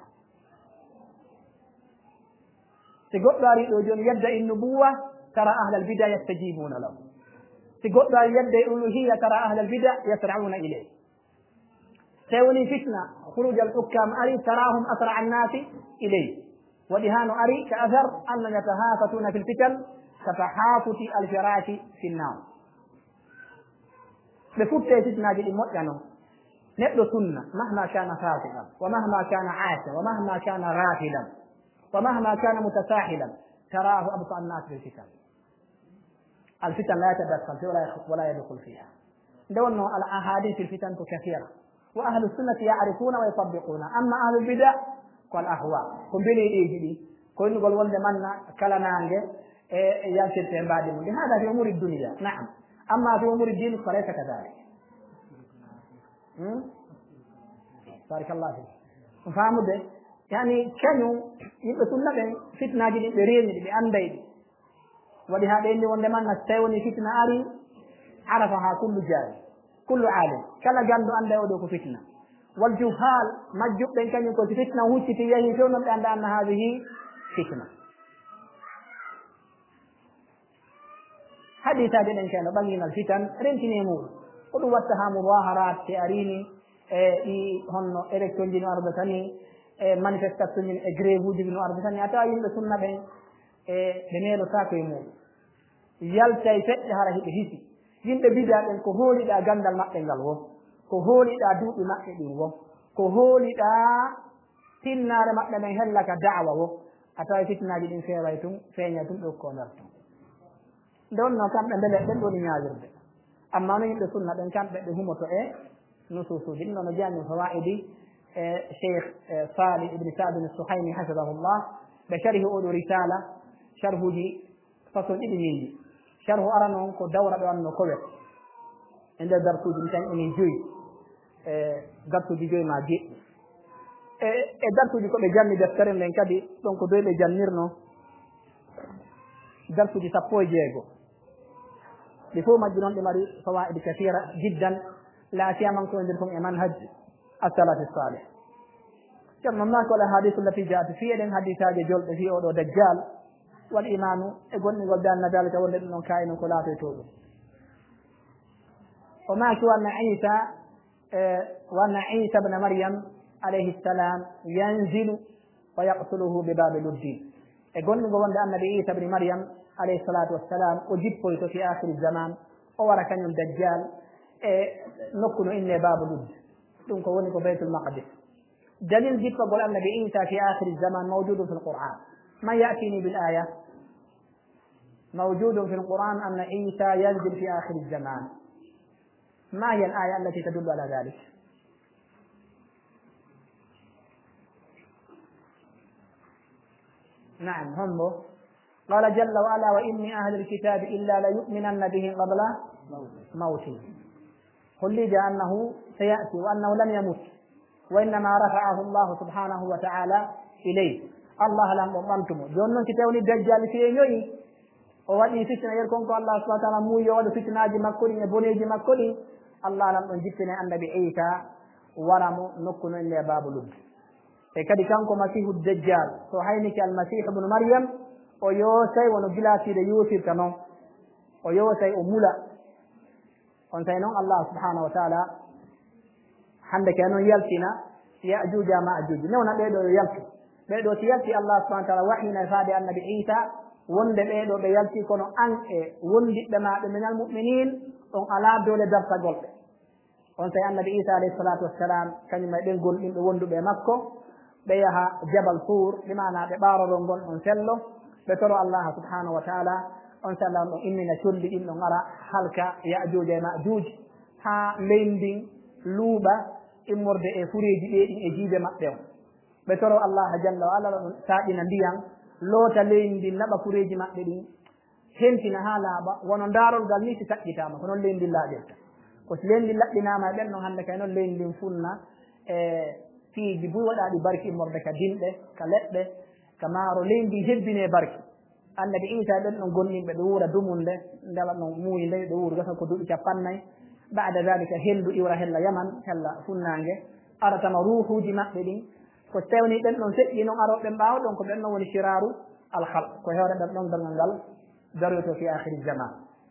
تقول داري وجون يدعي النبوة ترى أهل البدع يستجيبون له. تقول داري يدعي الألوهية ترى أهل البدع يسرعون إليه. توني فتنة خروج الحكام أري تراهم أسرع الناس إليه. ولهان أري كأثر أن يتهافتون في الفتن كتحافت الفراش في النار. بفتة فتنة للمؤمنين نبدو سنة مهما كان فاسقا ومهما كان عاصيا ومهما كان غافلا ومهما كان متساهلا تراه أبطأ الناس بالفتن. الفتن لا يتدخل فيها ولا يدخل فيها. دون الأحاديث الفتن كثيرة وأهل السنة يعرفون ويطبقون. أما أهل البدع والأهواء كن بلي إيجدي كن يقول ولد من كلا نانجي ينشر بعد من هذا في أمور الدنيا. نعم أما في أمور الدين فليس كذلك. بارك الله فيك. فهموا ده؟ يعني كانوا يبقوا لنا فتنة جديدة بريني بأندي ولهذا إني وندمان نستوي فتنة أري عرفها كل جاهل كل عالم كلا جندو أندي ودوك فتنة والجهال مجب بين كان يكون فتنة وشتي يهيجون بأن أن هذه فتنة. حديث هذا إن كان بين الفتن رنتني مول قلوا واتها مظاهرات في أريني إيه هن إلكترون جنو أربعة manifestation min e grévuji no arde tan ata yimɓe sunna ɓen e ɓe meeɗo sako e muɗum yaltay feƴƴe hara hiɓe hisi yimɓe bida ɓen ko hooliɗa gandal maɓɓe ngal wo ko hooliɗa duuɓi maɓɓe ɗin wo ko hooliɗa tinnare maɓɓe ɓen hellaka da'wa wo a tawi fitnaji ɗin feeway tun feeña tun ɗo ko nder tun nde wonno kamɓe beele ɓen ɗoni ñaawirde amma no yimɓe sunna ɓen kamɓe ɓe humoto e nususuji ɗin nono jami fawaidi شيخ صالح ابن سعد السحيمي حفظه الله بشره أولو رسالة شرحه دي فصل ابن يندي شرح أرانون كو دورة بأنه كويت عند درسو دي مثلا إني جوي درسو دي جوي ما جي درسو دي كو بجاني دفترين لين كدي دونك دوي بجانيرنو درسو دي سابوي جيغو لفو مجنون دي مري فوائد كثيرة جدا لا سيما نكون عندكم إيمان هج الثلاث الصالح. كما ما كل الحديث التي جاءت في أن حديث هذا جل في أو دجال والإيمان يقول نقول بأن ذلك ولد من كائن كلا تطور. وما كوا أن عيسى وأن عيسى بن مريم عليه السلام ينزل ويقتله بباب الدين. يقول نقول أن عيسى بن مريم عليه الصلاة والسلام أجيب في آخر الزمان ووركن الدجال نكون إن باب الدين. دون كونك بيت المقدس دليل جيب قول أن عيسى في آخر الزمان موجود في القرآن ما يأتيني بالآية موجود في القرآن أن عيسى ينزل في آخر الزمان ما هي الآية التي تدل على ذلك؟ نعم هم قال جل وعلا وإن أهل الكتاب إلا ليؤمنن به قبل موته قل لي أنه سيأتي وأنه لم يمت وإنما رفعه الله سبحانه وتعالى إليه الله لم أمنتم جونن كتاوني دجال في يوي ووالي فتنة يركون الله سبحانه وتعالى مو يوالي فتنة جي مكولي بني جي مكولي الله لم أنجبتنا أن بعيسى ورم نكون إلا باب لب كدي كانكو مسيح الدجال سوحينك المسيح ابن مريم ويوسي ونجلاتي ليوسف كمان ويوسي أمولا on tay noon Allah subhanahu wa ta'ala hande ke noon yaltina ya'juj ma'juj newna ɓeeɗo yo yalti ɓeeɗo si yalti Allah subhanahu wa ta'ala wahina faade annabi Isa wonde ɓeeɗo ɓe yalti kono an e wondiɓɓe maɓe minal mu'minin on ala dole dartagol ɓe on tay annabi Isa alayhi salatu wassalam kañum e ɓen gonɗinɓe wonduɓe makko ɓe yaha jabal tour ɗimana ɓe ɓaroɗon gon on sello ɓe toro Allah subhanahu wa ta'ala on sallam ɗon innina colli ɗin ɗon ara halka ya'juj e ma'juj ha leyndin luuɓa immorde e fureji ɗeɗin e jiibe maɓɓe on ɓe toro Allah jalla wa ala ɗon saɗina ndiyan loota leyndi naɓa fureji maɓɓe ɗin hentina ha laaɓa wono darolgal ni si saƴƴitama ko noon leyndi laaɓirta ko si leyndi laɓɓinama e ɓen ɗon hande kay noon leyndin funna e fiiji buy waɗaɗi barki immorde ka dinɗe ka leɗɗe ka maaro leyndi hebbine barki annabi Isa ɗen ɗon gonninɓe ɓe wuura dumunde ndela ɗon muuyde ɓe wuuri gasa ko duuɓi capannayyi ba'da dalika hendu iwra hella yaman hella funnange aratama ruhuji maɓɓe ɗin ko tewni ɗen ɗon seƴƴi noon aroɓe mbaawa ɗon ko ɓen ɗon woni shiraru alhalq ko hewre ɗen ɗon dalngal ngal daroyto fi akhiri zaman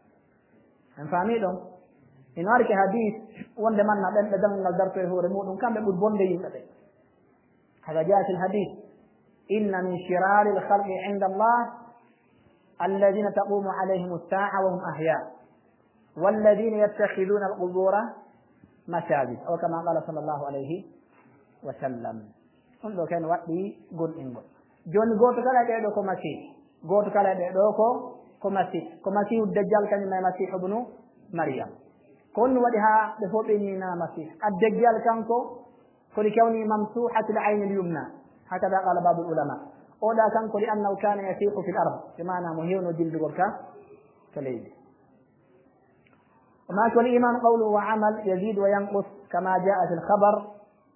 en faami ɗon ina warki hadis wonde manna ɓen ɓe dalngal ngal darto e hoore muɗum kamɓe ɓuri bonde yimɓe ɓe hada jaa fi lhadis inna min shirari lhalqi inda allah الذين تقوم عليهم الساعة وهم أحياء والذين يتخذون القبور مساجد أو كما قال صلى الله عليه وسلم لو كان وقتي قل إنقل جون قوت كلا يدعو كمسيح قوت كلا يدعو كمسيح كمسيح الدجال كان ما مسيح ابن مريم كون ودها بفوقنا مسيح الدجال كانكو كل كوني ممسوحة العين اليمنى هكذا قال بعض العلماء ولا كان لأنه كان يسيح في الأرض بمعنى مهين جلد والكا كليل ما والإيمان قول وعمل يزيد وينقص كما جاء في الخبر.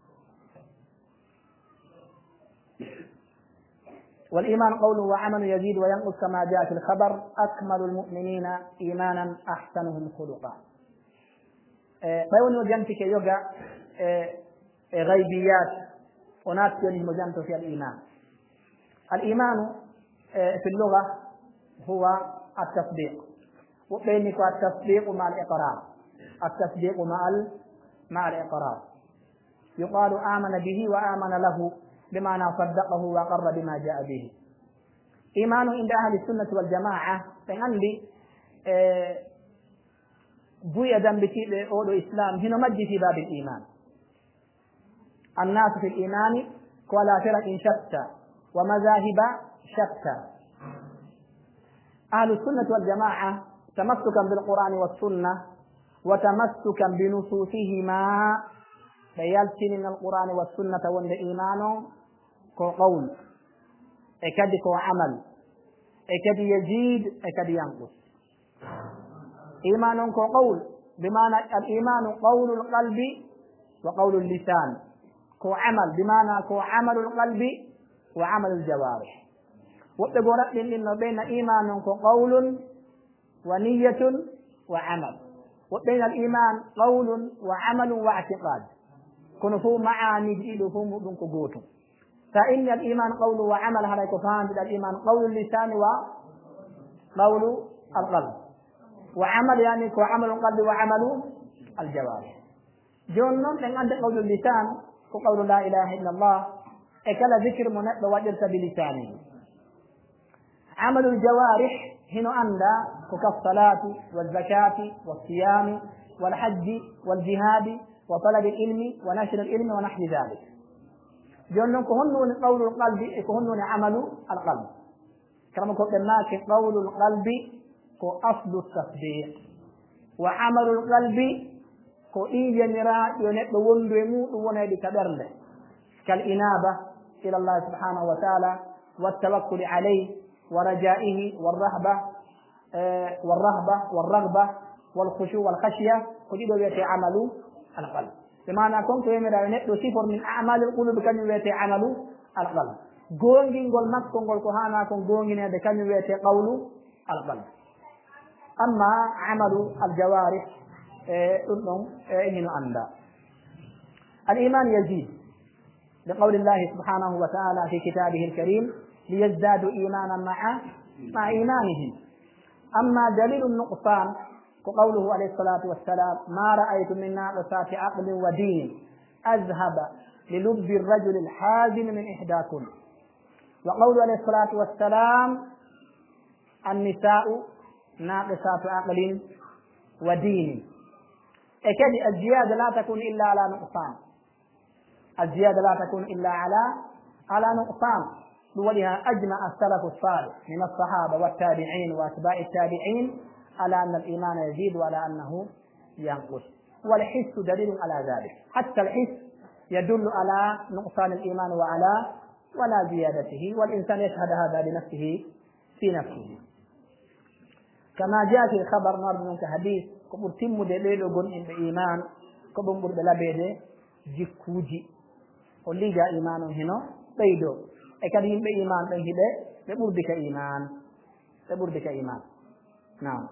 والإيمان قول وعمل يزيد وينقص كما جاء في الخبر. أكمل المؤمنين إيمانا أحسنهم خلقا. بيوني وجنتك يوغا غيبيات وناس يلي مجنت في الإيمان. الإيمان في اللغة هو التصديق، وبينك التصديق مع الإقرار. التصديق مع مع الإقرار. يقال آمن به وآمن له بمعنى صدقه وقر بما جاء به. إيمان عند أهل السنة والجماعة فعندي بويا ذنبتي أولو إسلام هنا مجد في باب الإيمان. الناس في الإيمان ولا فرق شتى ومذاهب شتى. أهل السنة والجماعة تمسكا بالقرآن والسنة وتمسكا بنصوصهما فيلتن من القرآن والسنة والإيمان كقول أكد كعمل أكد يزيد أكد ينقص. إيمان كقول بمعنى الإيمان قول القلب وقول اللسان، كعمل بمعنى كعمل القلب وعمل الجوارح. وتقولت لنا بين إيمان كقول ونية وعمل، وبين الإيمان قول وعمل واعتقاد كنفو معاني جئلهم دونك قوتهم. فإن الإيمان قول وعمل هذا كفان الإيمان قول اللسان وقول القلب، وعمل يعني كعمل القلب وعمل الجوارح. جونم من عند قول اللسان وقول لا إله إلا الله أكل ذكر منك وجلت بلسانه. عمل الجوارح هنا عند كالصلاة والزكاة والصيام والحج والجهاد وطلب العلم ونشر العلم ونحو ذلك. جونم كهنون قول القلب كهنون عمل القلب. كما قلنا قول القلب كأصل التصديق، وعمل القلب كإيجا نرى ينبه وندمو ونبي كبرله كالإنابة إلى الله سبحانه وتعالى والتوكل عليه ورجائه والرهبة آه والرهبة والرغبة والخشوع والخشية كجدوا يتعملوا القلب. بمعنى كنت يمرا ينبه صفر من أعمال القلوب كانوا يتعملوا القلب. غونغين غول مكو غول كهانا كون غونغين كانوا يتقولوا القلب. أما عمل الجوارح أنهم هنا عند الإيمان يزيد بقول الله سبحانه وتعالى في كتابه الكريم ليزدادوا إيمانا مع مع إيمانهم. أما دليل النقصان كقوله عليه الصلاة والسلام ما رأيت من ناقصات عقل ودين أذهب للب الرجل الحازم من إحداكم. وقوله عليه الصلاة والسلام النساء ناقصات عقل ودين. أكاد الزيادة لا تكون إلا على نقصان. الزيادة لا تكون إلا على على نقصان. ولها أجمع السلف الصالح من الصحابة والتابعين وأتباع التابعين على أن الإيمان يزيد وعلى أنه ينقص. والحس دليل على ذلك. حتى الحس يدل على نقصان الإيمان وعلى ولا زيادته، والإنسان يشهد هذا لنفسه في نفسه. كما جاء في الخبر نرد منك حديث كبر تم دليل قل إن بإيمان كبر مبرد لبيده جكوجي واللي جاء إيمان هنا بيدو أكاديم بإيمان بيده ببردك إيمان ببردك إيمان. نعم.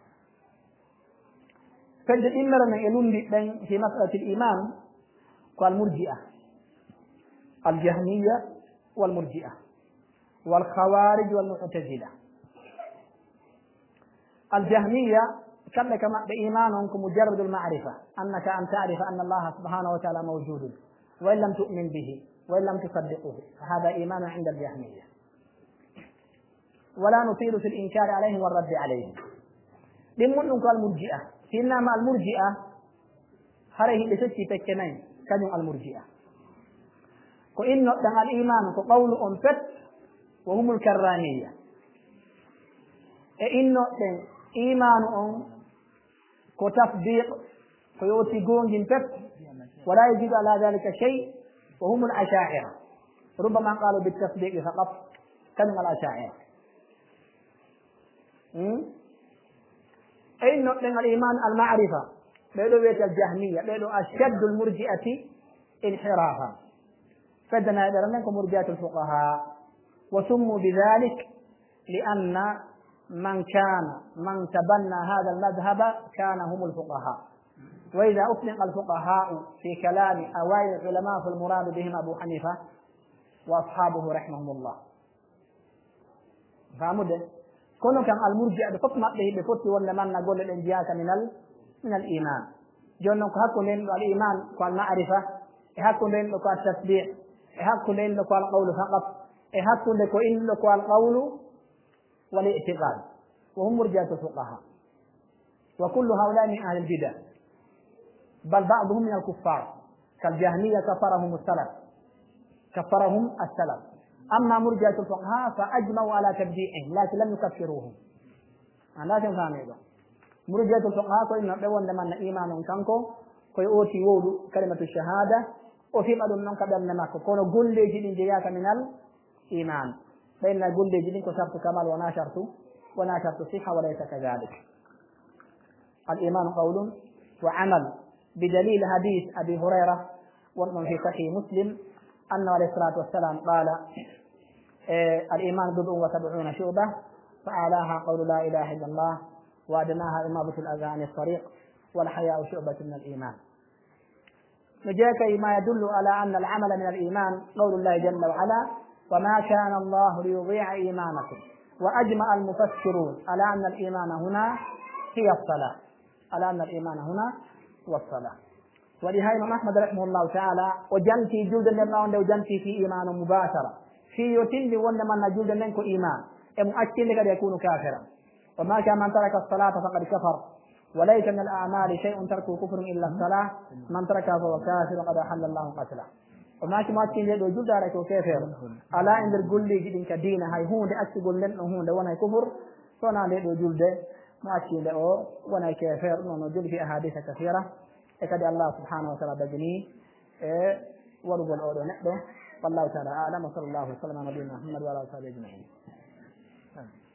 فجد إمرنا يلون في مسألة الإيمان والمرجئة الجهمية والمرجئة والخوارج والمعتزلة. الجهمية كما كما بإيمانهم مجرد المعرفة أنك أن تعرف أن الله سبحانه وتعالى موجود وإن لم تؤمن به وإن لم تصدقه هذا إيمان عند الجهمية، ولا نطيل في الإنكار عليهم والرد عليهم. لمن قال المرجئة إنما المرجئة هذه لستي تكنين كانوا المرجئة وإن دعا الإيمان كقول أنفت وهم الكرانية. إن إيمان أن كتصديق فيوتي قون جنفت ولا يجب على ذلك شيء وهم الأشاعرة. ربما قالوا بالتصديق فقط كانوا الأشاعرة. إن الإيمان المعرفة بيدو بيت الجهمية بيدو أشد المرجئة انحرافا فدنا درنكم مرجئة الفقهاء وسموا بذلك لأن من كان من تبنى هذا المذهب كان هم الفقهاء. وإذا أطلق الفقهاء في كلام أوائل العلماء فالمراد بهم أبو حنيفة وأصحابه رحمهم الله. فهموا ده؟ كونوا كان المرجع بفطمة به بفتي ولا من نقول الإنجاز من ال من الإيمان. جونك هكون الإيمان كالمعرفة، هكون لين لك التسبيح، هكون لين لك القول فقط، هكون لك إن لك القول والاعتقاد، وهم مرجعة الفقهاء. وكل هؤلاء من أهل البدع، بل بعضهم من الكفار كالجهمية كفرهم السلف كفرهم السلف. أما مرجعة الفقهاء فأجمعوا على تبديعهم لكن لم يكفروهم. أنا لكن فاهمين مرجعة الفقهاء كل من يقول لمن إيمان كانكو كي أوتي وولو كلمة الشهادة وفي بعض من قبل نماكو كونوا قل لي جدين جياك من الإيمان فإن قل لي جدين كسرت كمال وناشرت وناشرت صحة وليس كذلك. الإيمان قول وعمل بدليل حديث أبي هريرة ومن في صحيح مسلم أنه عليه الصلاة والسلام قال إيه الإيمان بضع وسبعون شعبة فأعلاها قول لا إله إلا الله وأدناها إماطة الأذى عن الطريق والحياء شعبة من الإيمان. نجاك ما يدل على أن العمل من الإيمان قول الله جل وعلا وما كان الله ليضيع إيمانكم. وأجمع المفسرون على أن الإيمان هنا هي الصلاة على أن الإيمان هنا هو الصلاة. ولهذا الإمام أحمد رحمه الله تعالى وجنتي جلد النبي وجنتي في إيمان مباشرة في يتم وإنما جلد منك إيمان مؤكد لقد يكون كافرا. وما كان من ترك الصلاة فقد كفر وليس من الأعمال شيء تركه كفر إلا الصلاة من تركها فهو كافر وقد أحل الله قتله. وما كان مؤكد لقد جلد عليك كافر ألا إن الجل جدين كدين هاي هون لأكسب لن هون لونا كفر فأنا لقد جلد مؤكد لقد ونا كافر ونجل في أحاديث كثيرة كذا الله سبحانه وتعالى بجني ورب الأولى نحده والله تعالى أعلم وصلى الله وسلم على نبينا محمد وعلى آله وصحبه أجمعين.